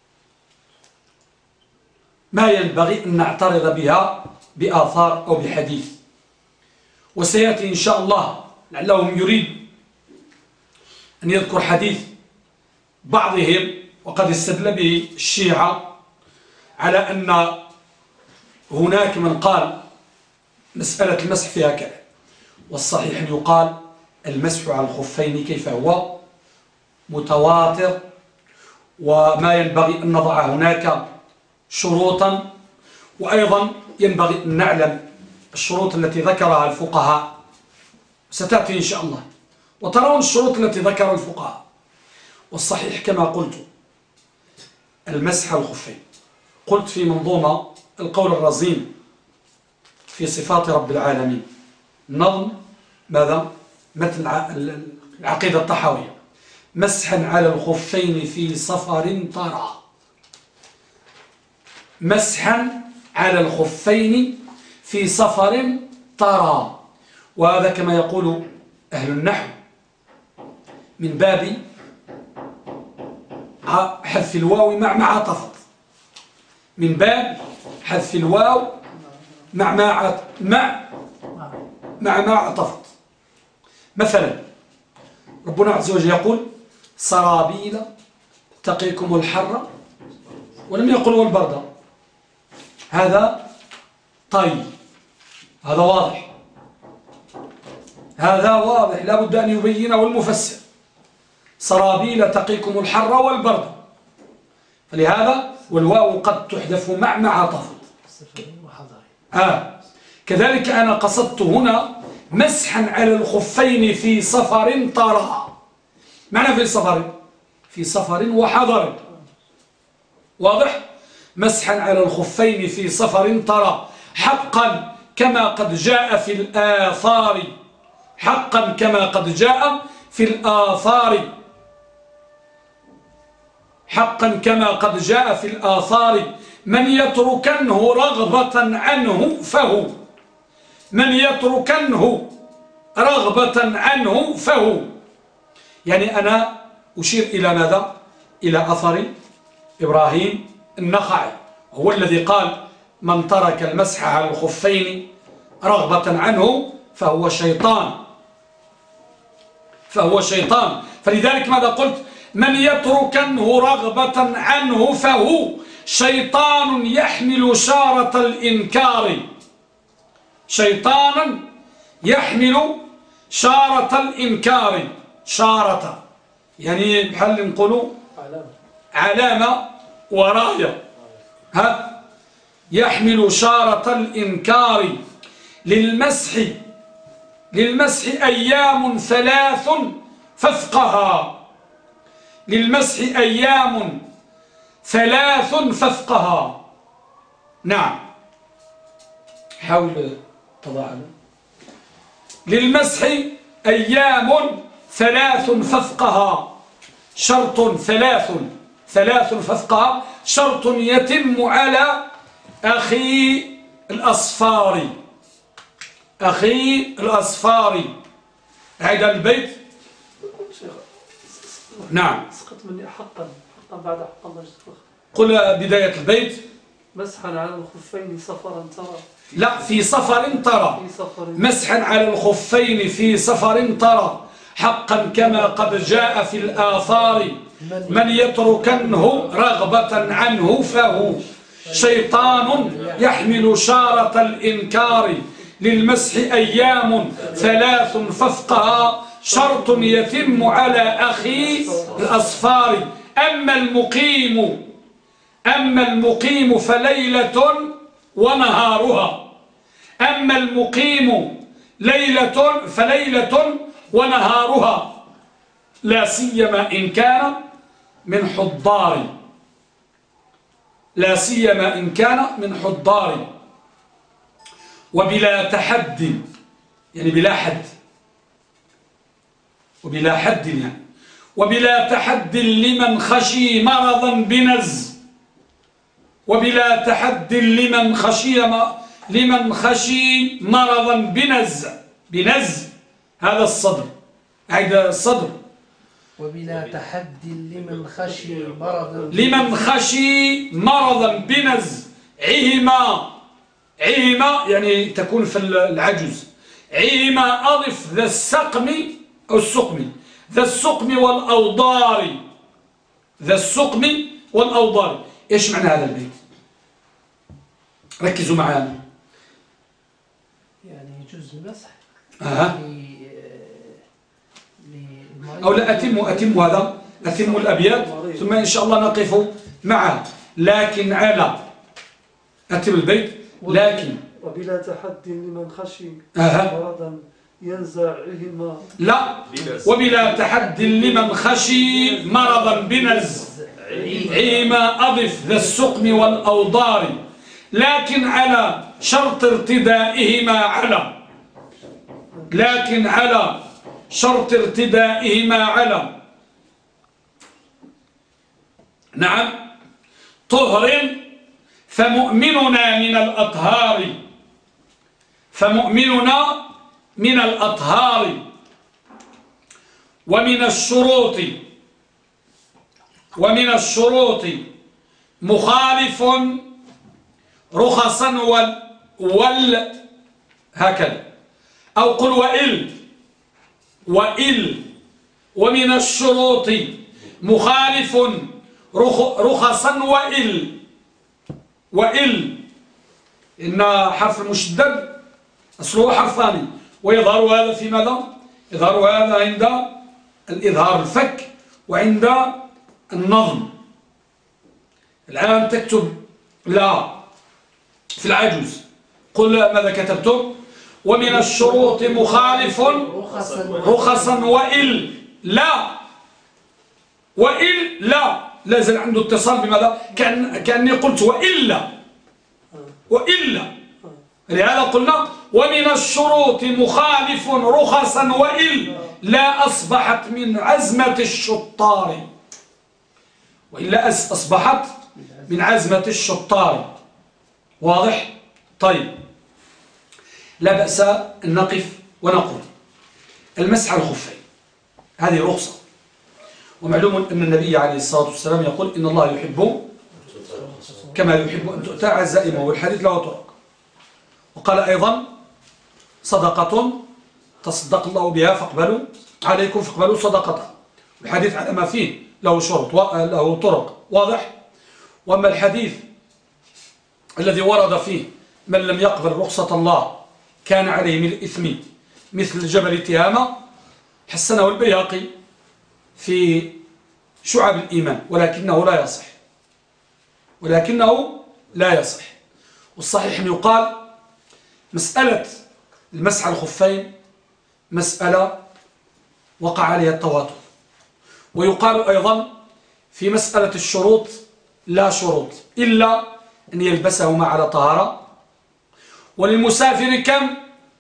ما ينبغي أن نعترض بها بآثار أو بحديث. وسيأتي إن شاء الله، لعلهم يريد أن يذكر حديث بعضهم وقد استدل به الشيعة على أن هناك من قال مسألة المسح فيها كذا، والصحيح أن يقال المسح على الخفين كيف هو متواتر، وما ينبغي أن نضع هناك شروطا، وأيضا ينبغي أن نعلم الشروط التي ذكرها الفقهاء، ستأتي إن شاء الله وترون الشروط التي ذكرها الفقهاء. والصحيح كما قلت المسح على الخفين، قلت في منظومة القول الرزين في صفات رب العالمين، نظم ماذا؟ مثل العقيدة الطحاوية، مسحا على الخفين في سفر طرى، مسحا على الخفين في سفر طرى. وهذا كما يقول أهل النحو من باب حذف الواو مع عطفت، من باب حذف الواو مع عطفت. مثلا ربنا عز وجل يقول سرابيل تقيكم الحر، ولم يقل والبرد. هذا طيب، هذا واضح، هذا واضح، لا بد أن يبينه المفسر. سرابيل تقيكم الحر والبرد، فلهذا والواو قد تحذف مع عطفت. كذلك أنا قصدت هنا مسحا على الخفين في سفر طرى. معنى في سفر، في سفر وحضر، واضح؟ مسحا على الخفين في سفر طرى، حقا كما قد جاء في الآثار، حقا كما قد جاء في الآثار، حقا كما قد جاء في الآثار، من يتركنه رغبة عنه فهو، من يتركنه رغبة عنه فهو. يعني أنا أشير إلى ماذا؟ إلى أثر إبراهيم النخعي، هو الذي قال من ترك المسح على الخفين رغبة عنه فهو شيطان، فهو شيطان. فلذلك ماذا قلت؟ من يتركنه رغبة عنه فهو شيطان يحمل شارة الإنكار. شيطان يحمل شارة الإنكار. شارة يعني بحال نقولوا علامة وراية. ها يحمل شارة الإنكار للمسح أيام 3 فافقها. للمسح أيام 3 فافقها. نعم حاول تضعنا. للمسح أيام 3 فافقها. شرط 3 فافقها. شرط يتم على أخي الأصفار. أخي الأصفار. هذا البيت. نعم سقط مني حقا بعد حقا. قل بداية البيت. مسحا على الخفين سفرا ترى. لا في سفر ترى. مسحا على الخفين في سفر ترى حقا كما قد جاء في الآثار. من يتركنه رغبة عنه فهو شيطان يحمل شارة الإنكار. للمسح أيام 3 فافقها. شرط يتم على أخي الأصفار. أما المقيم فليلة ونهارها. أما المقيم فليلة ونهارها لا سيما إن كان من حضار. لا سيما إن كان من حضار. وبلا تحد يعني بلا حد. وبلا حد يعني وبلا تحد لمن خشي مرضا بنز. وبلا تحد لمن خشي مرضا بنز. هذا الصدر. هذا الصدر. وبلا تحد لمن خشي مرضا بنز. عهما يعني تكون في العجز. عهما أضف ذا السقم أو السقم. ذا السقم والأوضار. ذا السقم والأوضار. إيش معنى هذا البيت؟ ركزوا معنا. يعني يجوز المسح أو لا أتم هذا. أتم الأبيات ثم إن شاء الله نقف معه. لكن على أتم البيت. لكن وبلا تحد لمن خشي مرضا ينزعهما. لا وبلا تحد لمن خشي مرضا بنز. عيما أضف ذا السقم والأوضار. لكن على شرط ارتدائهما على. لكن على شرط ارتدائهما على. نعم طهر فمؤمننا من الأطهار. فمؤمننا من الأطهار. ومن الشروط مخالف رخصا هكذا أو قل وإل. ومن الشروط مخالف رخصا وإل. إن حرف المشدد أصله حرفان ويظهر هذا في ماذا؟ يظهر هذا عند الإظهار الفك وعند النظم. الآن تكتب لا في العجوز. قل ماذا كتبتم؟ ومن الشروط مخالف رخصا وإل لا لازل عنده اتصال بماذا؟ كأني قلت وإلا لهذا قلنا ومن الشروط مخالف رخصا وإل لا أصبحت من عزمة الشطار. وإلا أصبحت من عزمة الشطار. واضح؟ طيب لا بأس أن نقف ونقول المسح على الخفين هذه رخصة. ومعلوم أن النبي عليه الصلاة والسلام يقول إن الله يحب كما يحب أن تؤتى عزائمه. والحديث له طرق. وقال أيضا صدقة تصدق الله بها فاقبلوا عليكم فاقبلوا صدقة. الحديث على ما فيه له شروط له طرق، واضح. وأما الحديث الذي ورد فيه من لم يقبل رخصة الله كان عليه من الإثم مثل جبل تهامة، حسنه البيهقي في شعب الإيمان، ولكنه لا يصح. والصحيح أن يقال مسألة المسح على الخفين مسألة وقع عليها التواتر. ويقال أيضا في مسألة الشروط لا شروط إلا أن يلبسهما على طهارة. وللمسافر كم؟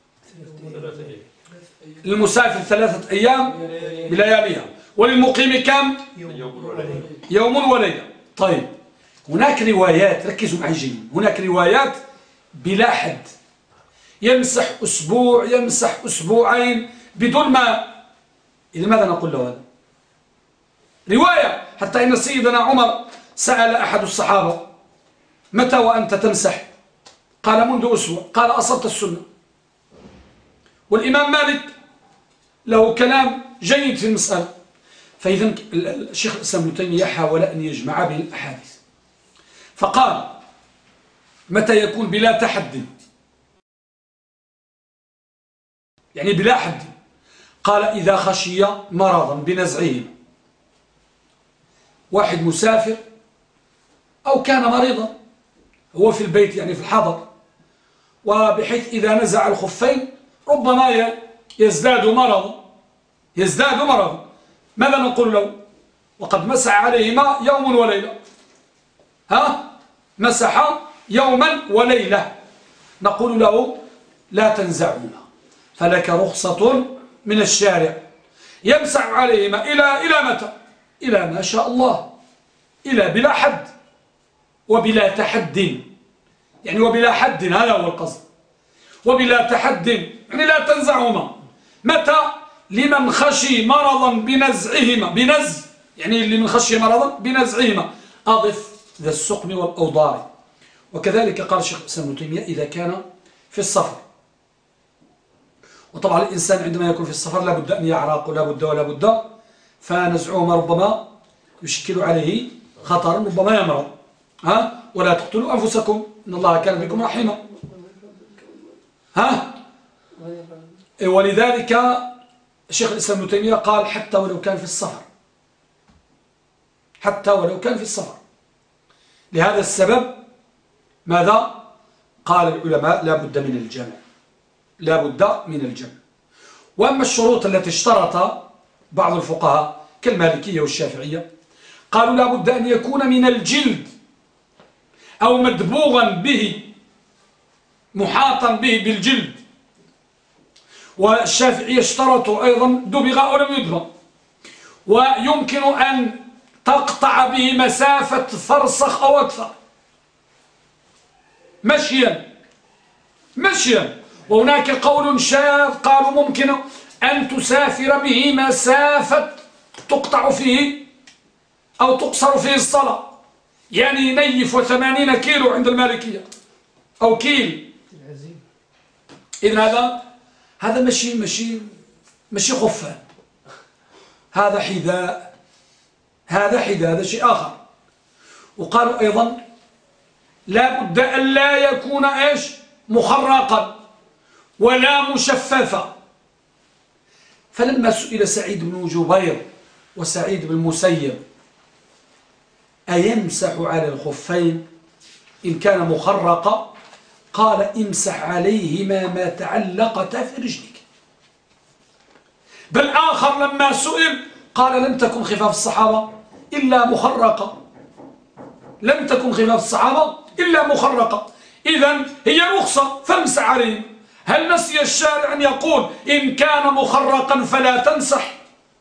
للمسافر 3 أيام بلياليها. وللمقيم كم؟ يوم وليلة. طيب، هناك روايات، ركزوا معي جيدا، هناك روايات بلا حد، يمسح أسبوع، يمسح أسبوعين بدون ما. إذا ماذا نقول له هذا؟ رواية، حتى إن سيدنا عمر سأل أحد الصحابة متى وأنت تمسح؟ قال منذ أسبوع. قال أصبت السنة. والإمام مالك له كلام جيد في المسألة. فإذا الشيخ الإسلام ابن تيمية حاول أن يجمع بين الأحاديث، فقال متى يكون بلا تحدي، يعني بلا حد. قال إذا خشي مرضا بنزعه، واحد مسافر أو كان مريضا هو في البيت يعني في الحضر، وبحيث إذا نزع الخفين ربما يزداد مرضا، ماذا نقول له؟ وقد مسح عليهما يوم وليلة، مسح يوما وليلة، نقول له لا تنزعهما، فلك رخصة من الشارع، يمسح عليهما إلى متى؟ إلى ما شاء الله، إلى بلا حد وبلا تحد، يعني وبلا حد، هذا هو القصد، وبلا تحد يعني لا تنزعهما. متى؟ لمن خشي مرضا بنزعهما، يعني لمن خشي مرضا بنزعهما، أضف ذا السقم والأوضار. وكذلك قال الشيخ الإسلام ابن تيمية إذا كان في السفر. وطبعا الإنسان عندما يكون في السفر لا بد أن يعرق ولا بد، فنزعهما ربما يشكل عليه خطرا، ربما يمرض. ولا تقتلوا أنفسكم إن الله كان بكم رحيما. ولذلك الشيخ الإسلام ابن تيمية قال حتى ولو كان في السفر، لهذا السبب ماذا قال العلماء؟ لا بد من الجمع. وأما الشروط التي اشترط بعض الفقهاء كالمالكية والشافعية، قالوا لا بد أن يكون من الجلد أو مدبوغا به، محاطا به بالجلد. والشافعية اشترطوا أيضا دبغ أو لم يدبغ، ويمكن أن تقطع به مسافة فرسخ أو أكثر مشيا. وهناك قول شاذ قالوا ممكن أن تسافر به مسافة تقطع فيه أو تقصر فيه الصلاة، يعني نيف 80 كيلو عند المالكية أو كيل. إذن هذا مشي خفان، هذا حذاء، هذا شيء آخر. وقالوا أيضا لا بد أن لا يكون مخرقا ولا مشففا. فلما سئل سعيد بن جبير وسعيد بن المسيب أيمسح على الخفين إن كان مخرقا؟ قال امسح عليهما ما تعلقتا في رجلك. بل آخر لما سئل قال لم تكن خفاف الصحابة إلا مخرقة، إذن هي رخصة فامسح عليهم. هل نسي الشارع أن يقول إن كان مخرقا فلا تمسح؟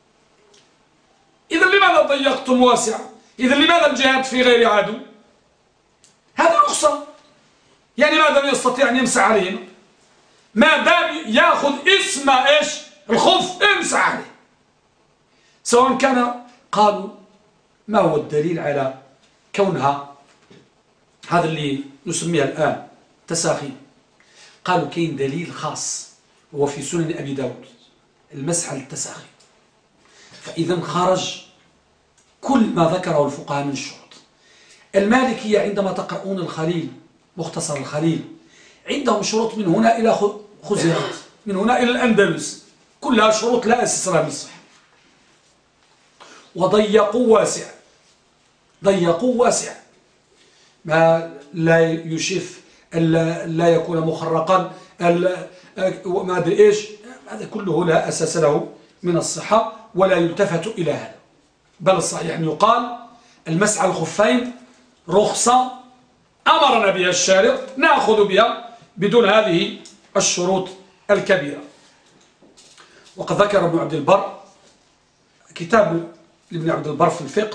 إذن لماذا ضيقتم واسعا؟ إذن لماذا الجهاد في غير عدو؟ هذا رخصة، يعني ما دام يستطيع أن يمسح عليهم، ما دام يأخذ اسم الخف امسح عليه، سواء كان. قالوا ما هو الدليل على كونها هذا اللي نسميها الآن تساخي؟ قالوا كاين دليل خاص هو في سنن أبي داود، المسح على التساخي. فإذا خرج كل ما ذكره الفقهاء من الشروط. المالكية عندما تقرؤون الخليل، مختصر الخليل، عندهم شروط من هنا إلى خزيرات، من هنا إلى الأندلس، كلها شروط لا أساس لها بالصحة، وضيقوا واسع، ضيقوا واسع، ما لا يشف، لا يكون مخرقا، ما أدري إيش، هذا كله لا أساس له من الصحة ولا يلتفت إلى هذا. بل الصحيح أن يقال المسح على الخفين رخصة أمرنا بها الشارع، نأخذ بها بدون هذه الشروط الكبيرة. وقد ذكر ابن عبد البر، كتاب لابن عبد البر في الفقه،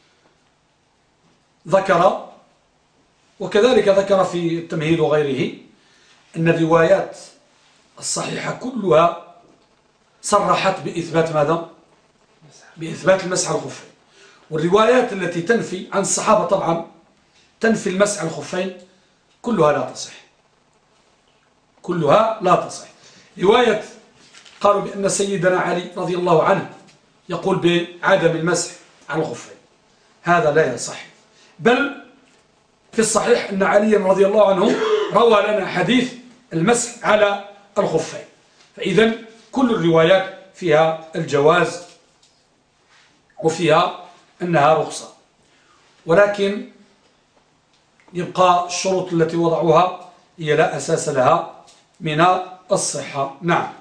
ذكر وكذلك ذكر في التمهيد وغيره أن الروايات الصحيحة كلها صرحت بإثبات ماذا؟ بإثبات المسح على الخفين. والروايات التي تنفي عن الصحابة طبعا تنفي المسح على الخفين كلها لا تصح، كلها لا تصح. رواية قالوا بأن سيدنا علي رضي الله عنه يقول بعدم المسح على الخفين، هذا لا يصح. بل في الصحيح أن علي رضي الله عنه روى لنا حديث المسح على الخفين. فإذا كل الروايات فيها الجواز وفيها أنها رخصة، ولكن يبقى الشروط التي وضعوها هي لا أساس لها من الصحة. نعم.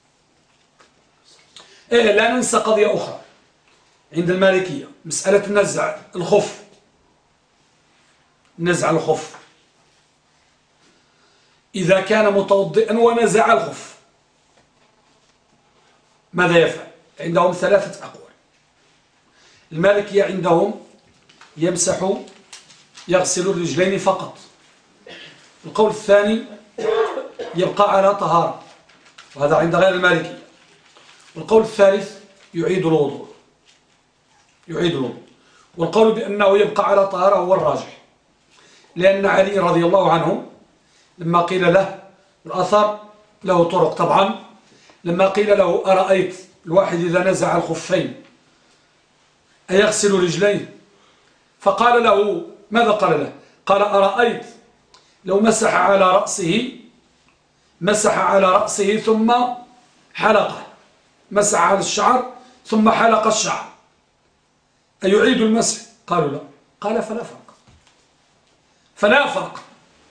لا ننسى قضية أخرى عند المالكية، مسألة نزع الخف، نزع الخف إذا كان متوضئا ونزع الخف ماذا يفعل؟ عندهم ثلاثة أقوال. المالكية عندهم يمسح، يغسل الرجلين فقط. القول الثاني يبقى على طهارة، وهذا عند غير المالكية. والقول الثالث يعيد الوضوء، يعيد الوضوء. والقول بأنه يبقى على طهارة هو الراجح، لأن علي رضي الله عنه لما قيل له، الأثر له طرق طبعا، لما قيل له أرأيت الواحد إذا نزع الخفين أيغسل رجليه؟ فقال له ماذا قال له؟ قال أرأيت لو مسح على رأسه، مسح على رأسه ثم حلقه، مسح على الشعر ثم حلق الشعر، أيعيد المسح؟ قالوا لا. قال فلا فرق، فلا فرق.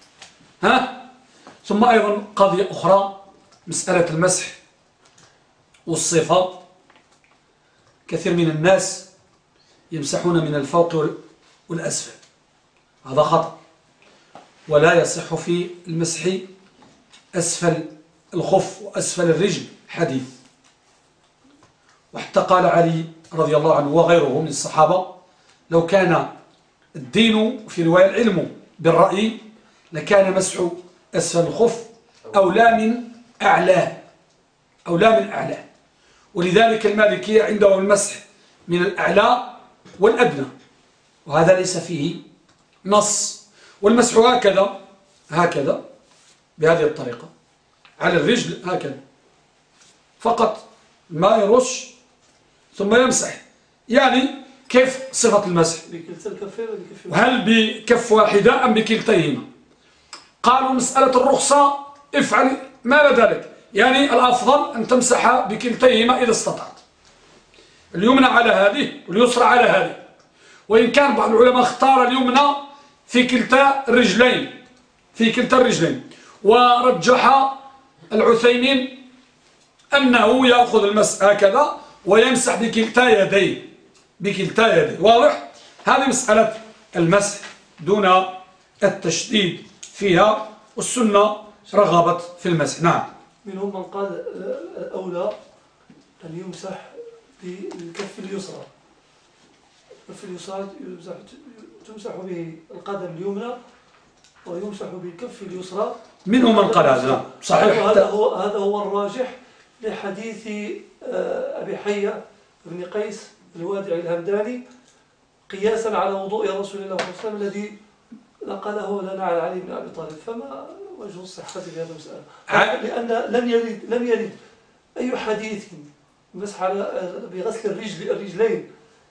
ثم أيضا قضية أخرى، مسألة المسح والصفة. كثير من الناس يمسحون من الفوق والأسفل، هذا خطأ، ولا يصح في المسح أسفل الخف وأسفل الرجل حديث. وحتى قال علي رضي الله عنه وغيره من الصحابة لو كان الدين في رواية العلم بالرأي لكان مسح أسفل الخف أولى من أعلاه، أولى من أعلاه. ولذلك المالكية عندهم المسح من الأعلى والأدنى، وهذا ليس فيه نص. والمسح هكذا، هكذا بهذه الطريقة على الرجل هكذا فقط، ما يرش ثم يمسح. يعني كيف صفة المسح؟ هل بكف واحدة أم بكلتيهما؟ قالوا مسألة الرخصة افعل ما ذلك، يعني الأفضل أن تمسح بكلتيهما إذا استطعت، اليمنى على هذه واليسرى على هذه. وإن كان بعض العلماء اختار اليمنى في كلتا الرجلين، في كلتا الرجلين. ورجح العثيمين أنه يأخذ المسح هكذا ويمسح بكلتا يديه، بكلتا يديه. واضح؟ هذه مسألة المسح دون التشديد فيها، والسنة رغبت في المسح. نعم. منهم من قال أولى أن يمسح بالكف اليسرى، الكف اليسرى تمسح به القدم اليمنى ويمسح بالكف اليسرى. منهم من قال هذا صحيح، هذا هو الراجح لحديث أبي حية بن قيس الوادعي الهمداني، قياسا على وضوء رسول الله صلى الله عليه وسلم الذي نقله لنا عن علي بن أبي طالب. فما وجه الصحة في هذا المسألة؟ لأن لم يرد أي حديث مسح بغسل الرجلين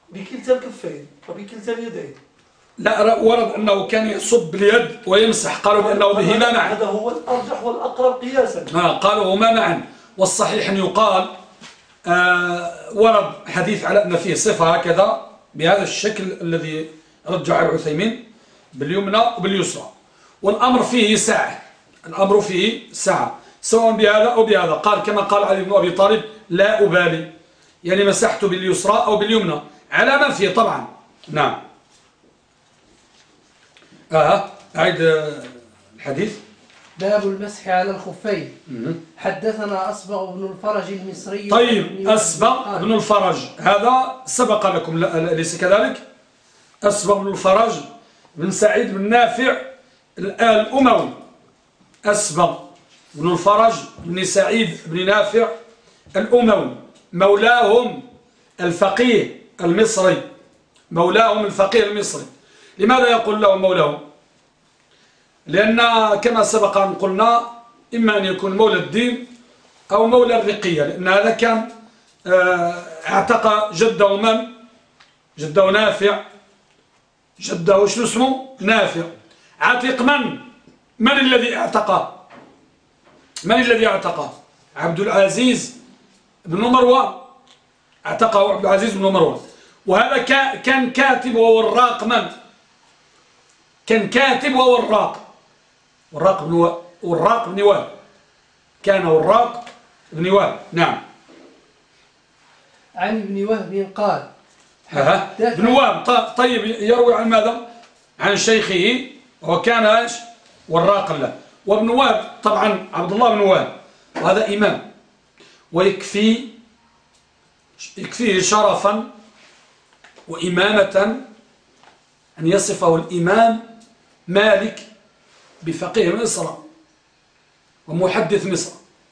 بكلتا الكفين وبكلتا اليدين. لا ورد أنه كان يصب باليد ويمسح، قالوا بأنه بهما معا. هذا هو الأرجح والأقرب قياسا. قالوا هما معا. والصحيح أن يقال ورد حديث على أن فيه صفة هكذا بهذا الشكل الذي رجع العثيمين باليمنى وباليسرى، والأمر فيه ساعة، الأمر فيه ساعة سواء بهذا أو بهذا. قال كما قال علي بن أبي طالب لا أبالي، يعني مسحت باليسرى أو باليمنى على ما فيه طبعا. نعم. أعيد الحديث. باب المسح على الخفين. حدثنا أصبغ بن الفرج المصري. طيب أصبغ بن الفرج هذا سبق لكم أليس كذلك؟ أصبغ بن الفرج بن سعيد بن نافع الأموي. أصبغ بن الفرج بن سعيد بن نافع الأموي، مولاهم الفقيه المصري، مولاهم الفقيه المصري. لماذا يقول له مولاهم؟ لأن كما سبق أن قلنا إما أن يكون مولى الدين أو مولى الرقية، لأن هذا كان اعتق جده من؟ جده نافع، جده شنو اسمه؟ نافع. عتق من الذي اعتقه؟ من الذي اعتقه؟ عبد العزيز بن مروان، اعتقه عبد العزيز بن مروان. وهذا كان كاتب ووراق من؟ كان كاتب ووراق، وراق بن وهب، كان وراق بن وهب. نعم. عن ابن وهب قال ابن وهب طيب يروي عن ماذا؟ عن شيخه وكان ايش؟ وراق له. وابن وهب طبعا عبد الله بن وهب، وهذا إمام، ويكفيه شرفا وإمامة أن يصفه الإمام مالك بفقيه مصر ومحدث مصر.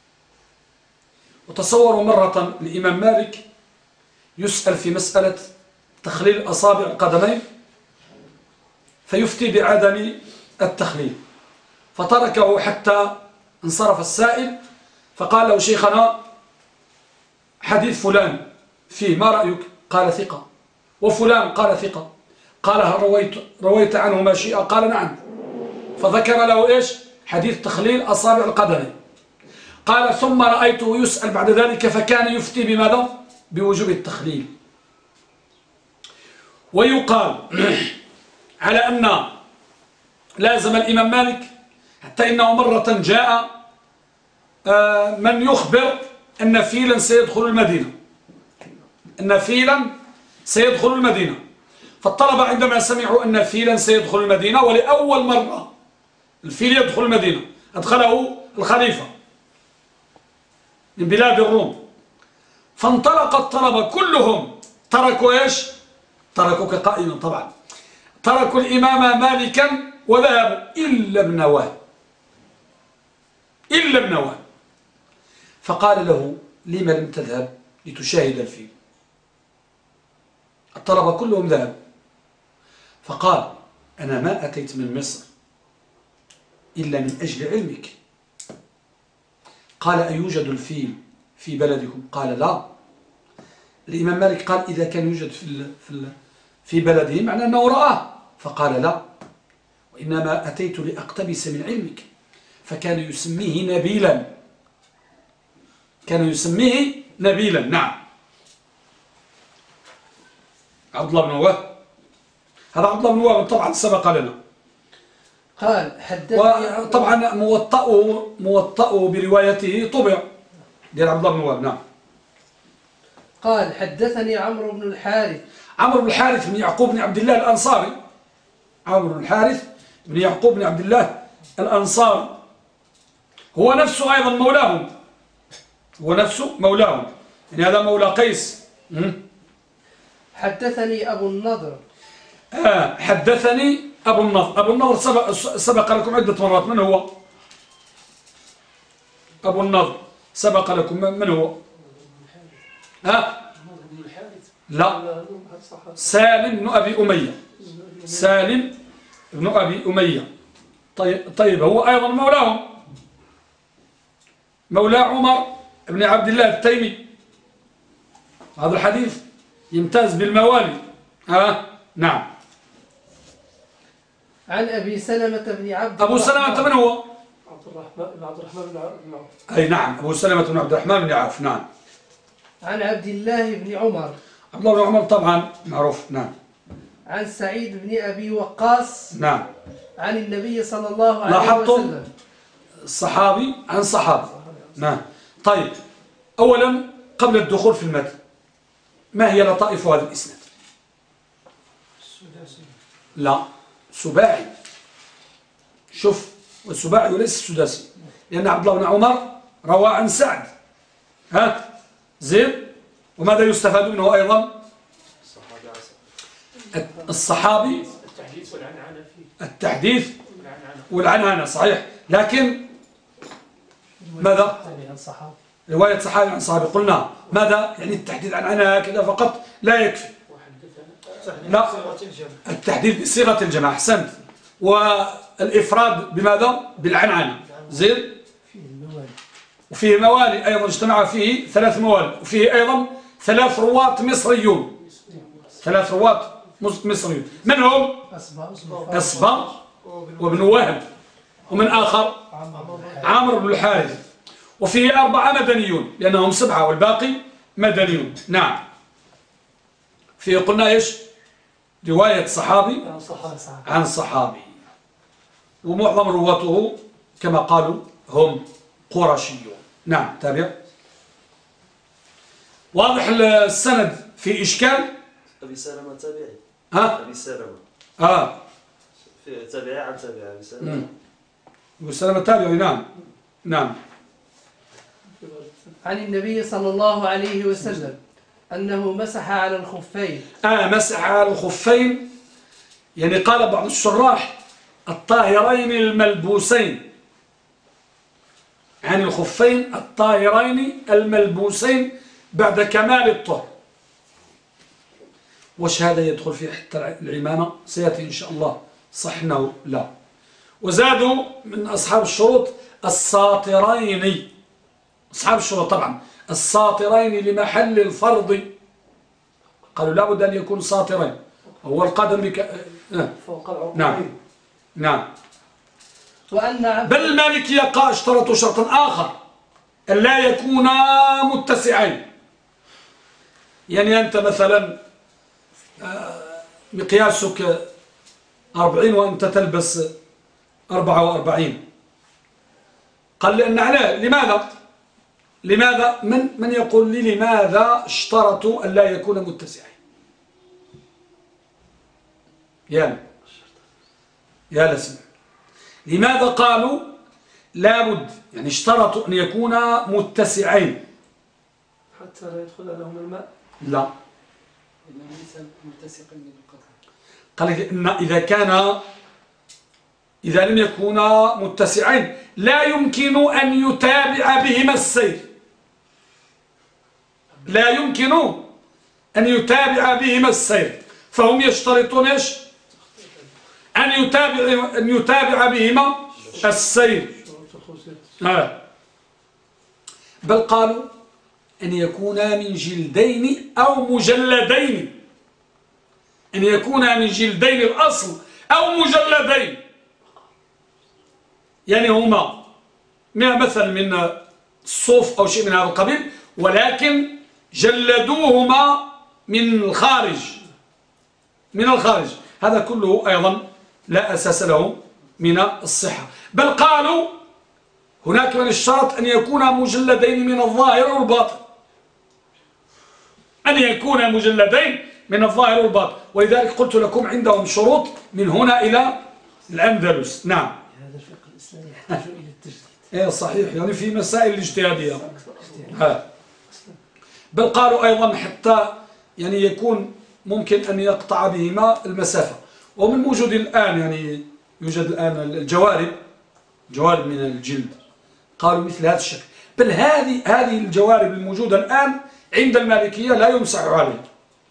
وتصوروا مرة الإمام مالك يسأل في مسألة تخليل أصابع القدمين فيفتي بعدم التخليل، فتركه حتى انصرف السائل، فقال له شيخنا حديث فلان فيه ما رأيك؟ قال ثقة. وفلان قال ثقة. قال هل رويت عنه ما شيء؟ قال نعم. فذكر له إيش؟ حديث تخليل أصابع القدمين. قال ثم رأيته يسأل بعد ذلك فكان يفتي بماذا؟ بوجوب التخليل. ويقال على أن لازم الإمام مالك حتى إنه مرة جاء من يخبر أن فيلا سيدخل المدينة، أن فيلا سيدخل المدينة. فالطلبة عندما سمعوا أن فيلا سيدخل المدينة، ولأول مرة الفيل يدخل المدينة أدخله الخليفة من بلاد الروم، فانطلق الطلبة كلهم تركوا إيش؟ تركوا كقائما طبعا، تركوا الإمام مالكا وذهبوا إلا ابن وهب، إلا ابن وهب. فقال له لما لم تذهب لتشاهد الفيل؟ الطلبة كلهم ذهبوا. فقال أنا ما أتيت من مصر إلا من أجل علمك. قال أيوجد الفيل في بلدكم؟ قال لا. الإمام مالك قال إذا كان يوجد في بلده معنى أنه رآه. فقال لا، وإنما أتيت لأقتبس من علمك. فكان يسميه نبيلا، كان يسميه نبيلا. نعم. عبد الله بن وهب، هذا عبد الله بن وهب طبعا سبق لنا. قال حدثني طبعا موطأه بروايته طبع ديال عبد الله بن وهب. نعم. قال حدثني عمرو بن الحارث، عمرو بن الحارث بن يعقوب بن عبد الله الأنصاري، عمرو بن الحارث بن يعقوب بن عبد الله الأنصاري، هو نفسه أيضا مولاهم، هو نفسه مولاهم، يعني هذا مولى قيس. حدثني أبو النضر. حدثني أبو النضر. أبو النضر سبق لكم عدة مرات. من هو أبو النضر؟ سبق لكم من هو؟ لا، سالم بن أبي أمية، سالم بن أبي أمية. طيب هو أيضا مولاهم، مولى عمر بن عبد الله التيمي. هذا الحديث يمتاز بالموالي. نعم. عن أبي سلمة بن عبد أبو سلمة من هو؟ عبد الرحمن بن عوف. أي نعم، أبو سلمة بن عبد الرحمن بن عوف. نعم. عن عبد الله بن عمر. عبد الله بن عمر طبعا معروف. نعم. عن سعيد بن أبي وقاص. نعم. عن النبي صلى الله عليه لاحظتم وسلم. الصحابي عن صحابي. نعم. طيب، أولا قبل الدخول في المتن، ما هي لطائف هذا الإسناد؟ لا، سباعي. شوف، والسباعي وليس السداسي، لأن عبد الله بن عمر روى عن سعد. زين. وماذا يستفاد منه أيضا؟ الصحابي التحديث والعنعنة فيه. التحديث والعنعنة صحيح، لكن ماذا؟ رواية صحابي عن صحابي قلنا ماذا؟ يعني التحديث عن عنها هكذا فقط لا يكفي. لا، التحديث بصيغة الجمع. أحسنت. والإفراد بماذا؟ بالعنعنة. زين. وفيه موالي أيضا، اجتمع فيه 3 موالي، وفيه أيضا 3 رواة مصريون. 3 رواة مصريون. من هم؟ أصبغ وابن وهب، ومن آخر عامر بن الحارث. وفيه 4 مدنيون لأنهم 7 والباقي مدنيون. نعم. فيه قلنا إيش؟ رواية صحابي عن صحابي، ومعظم رواته كما قالوا هم قرشيون. نعم. تابع. واضح السند في إشكال؟ أبي سلمة تابعي. أبي سلمة تابعي عن تابعي. أبي سلمة. أبي سلمة تابعي. نعم. نعم. عن النبي صلى الله عليه وسلم أنه مسح على الخفين. مسح على الخفين، يعني قال بعض الشراح الطاهرين الملبوسين. عن الخفين الطاهرين الملبوسين بعد كمال الطهر. وش هذا يدخل في حتى العمامة؟ سيأتي إن شاء الله صح أنه لا. وزادوا من أصحاب الشروط الساطرين. أصحاب الشروط طبعا الساطرين لمحل الفرض، قالوا لابد أن يكون ساطرين. هو القدم فوق العقبين. نعم. نعم. بل المالكية اشترطوا شرطا آخر، أن لا يكونا متسعين. يعني أنت مثلا مقياسك 40 وأنت تلبس 44. قال لأن علاه. لماذا من يقول لي لماذا اشترطوا أن لا يكون متسعين؟ يا لسنا، لماذا قالوا لابد، يعني اشترطوا أن يكونا متسعين؟ حتى لا يدخل لهم الماء. لا، قال إن إذا لم يكونا متسعين لا يمكن أن يتابع بهما السير. لا يمكن أن يتابع بهما السير، فهم يشترطون إيش؟ أن يتابع بهما السير. بل قالوا أن يكونا من جلدين أو مجلدين. أن يكونا من جلدين الأصل أو مجلدين، يعني هما مثلا من الصوف أو شيء من هذا القبيل، ولكن جلدوهما من الخارج. هذا كله أيضا لا أساس له من الصحة. بل قالوا هناك من الشرط أن يكون مجلدين من الظاهر والباطن. أن يكون مجلدين من الظاهر والباطن. ولذلك قلت لكم عندهم شروط من هنا إلى الأندلس. نعم. هذا الفقه الإسلامي يحتاج إلى التجديد. إيه صحيح، يعني في مسائل الاجتهادية. بل قالوا أيضا حتى يعني يكون ممكن أن يقطع بهما المسافة. ومن موجود الآن، يعني يوجد الآن جوارب من الجلد، قالوا مثل هذا الشكل. بل هذه الجوارب الموجودة الآن عند المالكية لا يمسح عليها.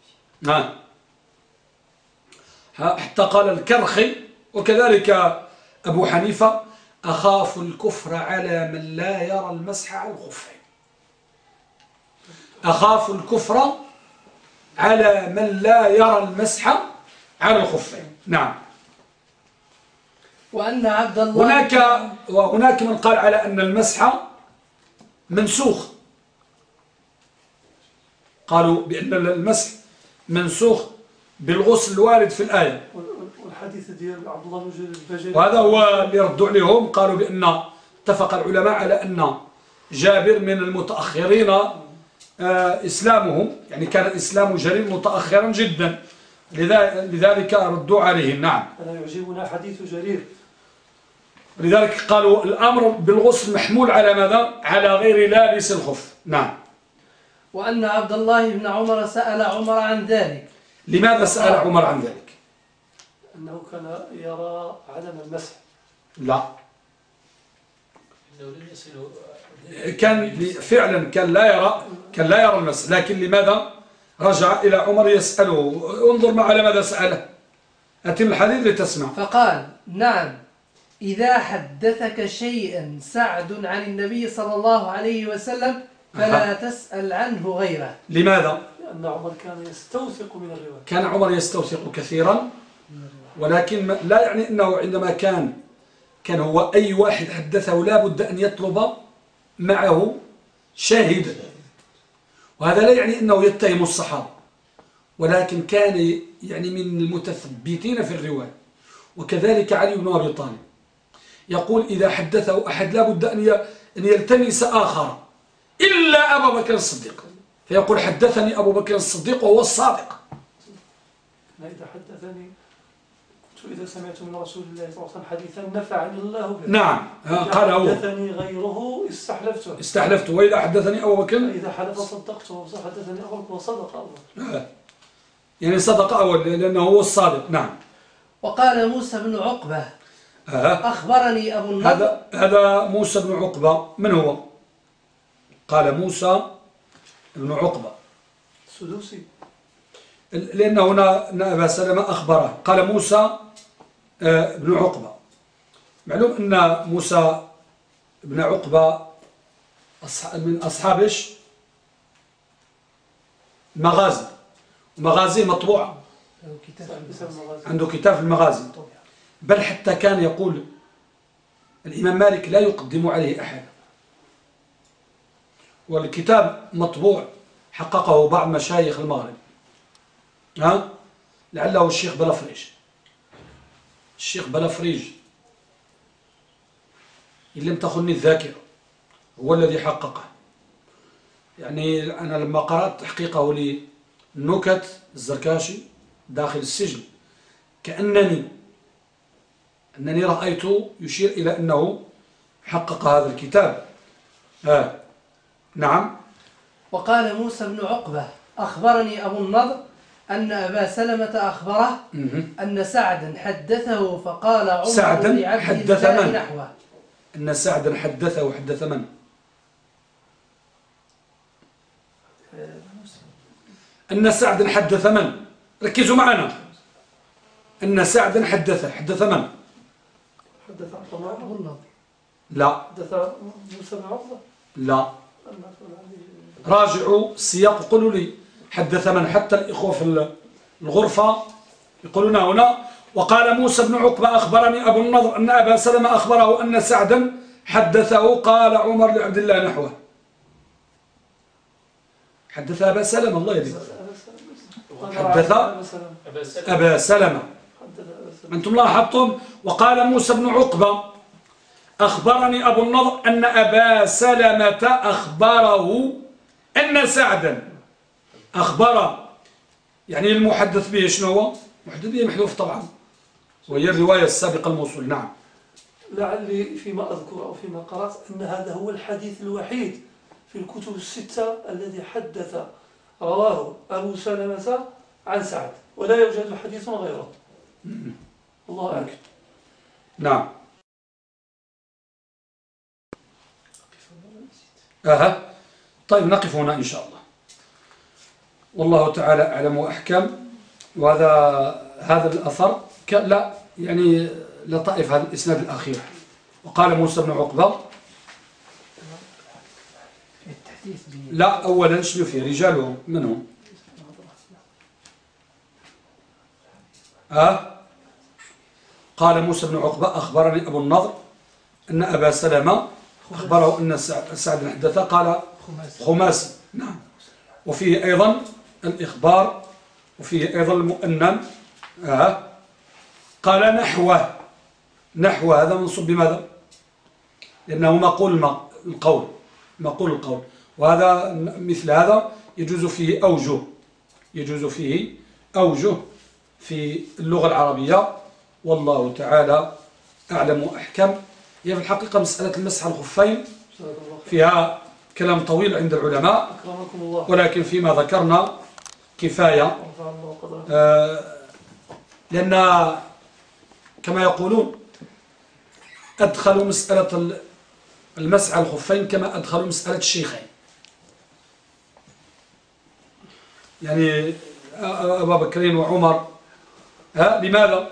حتى قال الكرخي وكذلك أبو حنيفة: أخاف الكفر على من لا يرى المسح على الخفين. أخاف الكفر على من لا يرى المسح على الخفين. نعم. وأن عبد الله هناك من قال على أن المسح منسوخ، قالوا بأن المسح منسوخ بالغسل الوارد في الآية، والحديث ديال عبد الله بن البجلي، وهذا هو اللي ردوا عليهم. قالوا بأن اتفق العلماء على أن جابر من المتأخرين إسلامه، يعني كان إسلام جرير متأخرا جدا، لذلك ردوا عليهم. نعم. أنا يعجبنا حديث جرير، لذلك قالوا الأمر بالغسل محمول على ماذا؟ على غير لابس الخف. نعم. وأن عبد الله بن عمر سأل عمر عن ذلك. لماذا سأل عمر عن ذلك؟ أنه كان يرى عدم المسح. لا، كان فعلا كان لا يرى المسح، لكن لماذا رجع إلى عمر يسأله؟ انظر ما على ماذا سأله، أتم الحديث لتسمع. فقال: نعم، إذا حدثك شيئا سعد عن النبي صلى الله عليه وسلم فلا تسأل عنه غيره. لماذا؟ لأن عمر كان يستوثق من الرواية. كان عمر يستوثق كثيرا، ولكن لا يعني أنه عندما كان هو أي واحد حدثه لا بد أن يطلب معه شاهد، وهذا لا يعني أنه يتهم الصحابة، ولكن كان يعني من المتثبتين في الرواية. وكذلك علي بن أبي طالب يقول إذا حدثه أحد لا بد أن يلتمس آخر إلا أبا بكر الصديق، فيقول حدثني أبو بكر الصديق وهو الصادق. إذا حدثني إذا سمعت من رسول الله صلى الله عليه وسلم حديثا نفعني الله به. نعم، قال هو حدثني غيره استحلفته، وإذا حدثني أبو بكر إذا حلف صدقته، وحدثني أبو بكر وصدق أول. يعني صدق أول لأنه هو الصادق. نعم. وقال موسى بن عقبة: أخبرني أبو النضر. هذا موسى بن عقبة من هو؟ قال موسى بن عقبة السدوسي، لأن هنا أبا سلمة أخبره. قال موسى بن عقبة. معلوم أن موسى بن عقبة من أصحاب المغازي، مغازي مطبوعة، عنده كتاب في المغازي، بل حتى كان يقول الإمام مالك لا يقدم عليه أحد، والكتاب مطبوع حققه بعض مشايخ المغرب، لعله الشيخ بلافريج إن لم تخني الذاكرة هو الذي حققه. يعني أنا لما قرأت تحقيقه للنكت الزركاشي داخل السجن كأنني رأيت يشير إلى أنه حقق هذا الكتاب. نعم. وقال موسى بن عقبة: أخبرني أبو النضر أن أبا سلمة أخبره أن سعدا حدثه فقال عمر لعبد الله نحوه. أن سعدا حدثه وحدث من؟ أن سعدا حدث من؟ ركزوا معنا. أن سعدا حدث من؟ حدث أبو النضر. لا. حدث موسى بن عقبة. لا. راجعوا السياق، قولوا لي حدث من، حتى الإخوة في الغرفة يقولون هنا. وقال موسى بن عقبة: أخبرني أبو النضر أن أبا سلمة أخبره أن سعدا حدثه قال عمر لعبد الله نحوه. حدث أبا سلمة، الله يهديك، حدث أبا سلمة. أنتم لاحظتم. وقال موسى بن عقبة: أخبرني أبو النضر أن أبا سلمة أخبره أن سعدا أخبر. يعني المحدث به شنو هو؟ محدث به محذوف طبعا، وهي الرواية السابقة الموصول. نعم. لعلي فيما أذكر أو فيما قرأت أن هذا هو الحديث الوحيد في الكتب الستة الذي رواه أبو سلمة عن سعد، ولا يوجد حديث غيره. الله أعلم. نعم. طيب نقف هنا إن شاء الله، والله تعالى أعلم وأحكم. وهذا الأثر لا يعني لطائف هذا الإسناد الأخير. وقال موسى بن عقبة لا، أولا شنو فيه رجالهم منهم؟ قال موسى بن عقبة أخبرني أبو النضر أن أبا سلمة أخبره أن سعد حدث قال خماسي. نعم. وفيه أيضا الإخبار وفيه أيضا المؤنن. قال نحو هذا منصوب بماذا؟ لأنه مقول القول، وهذا مثل هذا يجوز فيه أوجه في اللغة العربية، والله تعالى أعلم وأحكم. هي في الحقيقة مسألة المسح على الخفين فيها كلام طويل عند العلماء، ولكن فيما ذكرنا كفاية، لأن كما يقولون أدخلوا مسألة المسح على الخفين كما أدخلوا مسألة الشيخين. يعني أبا بكر وعمر لماذا؟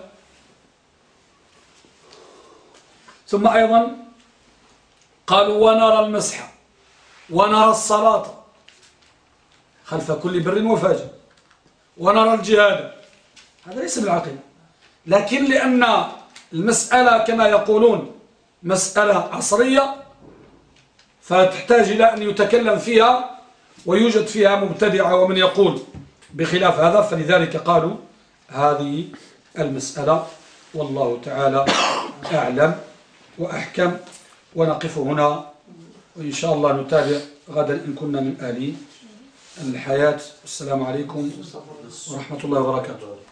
ثم أيضا قالوا ونرى المسح ونرى الصلاة خلف كل بر وفاجر ونرى الجهاد. هذا ليس بالعقيدة، لكن لأن المسألة كما يقولون مسألة عصرية فتحتاج إلى أن يتكلم فيها ويوجد فيها مبتدعة ومن يقول بخلاف هذا، فلذلك قالوا هذه المسألة، والله تعالى أعلم وأحكم. ونقف هنا، وإن شاء الله نتابع غدا إن كنا من أهل الحياة. السلام عليكم ورحمة الله وبركاته.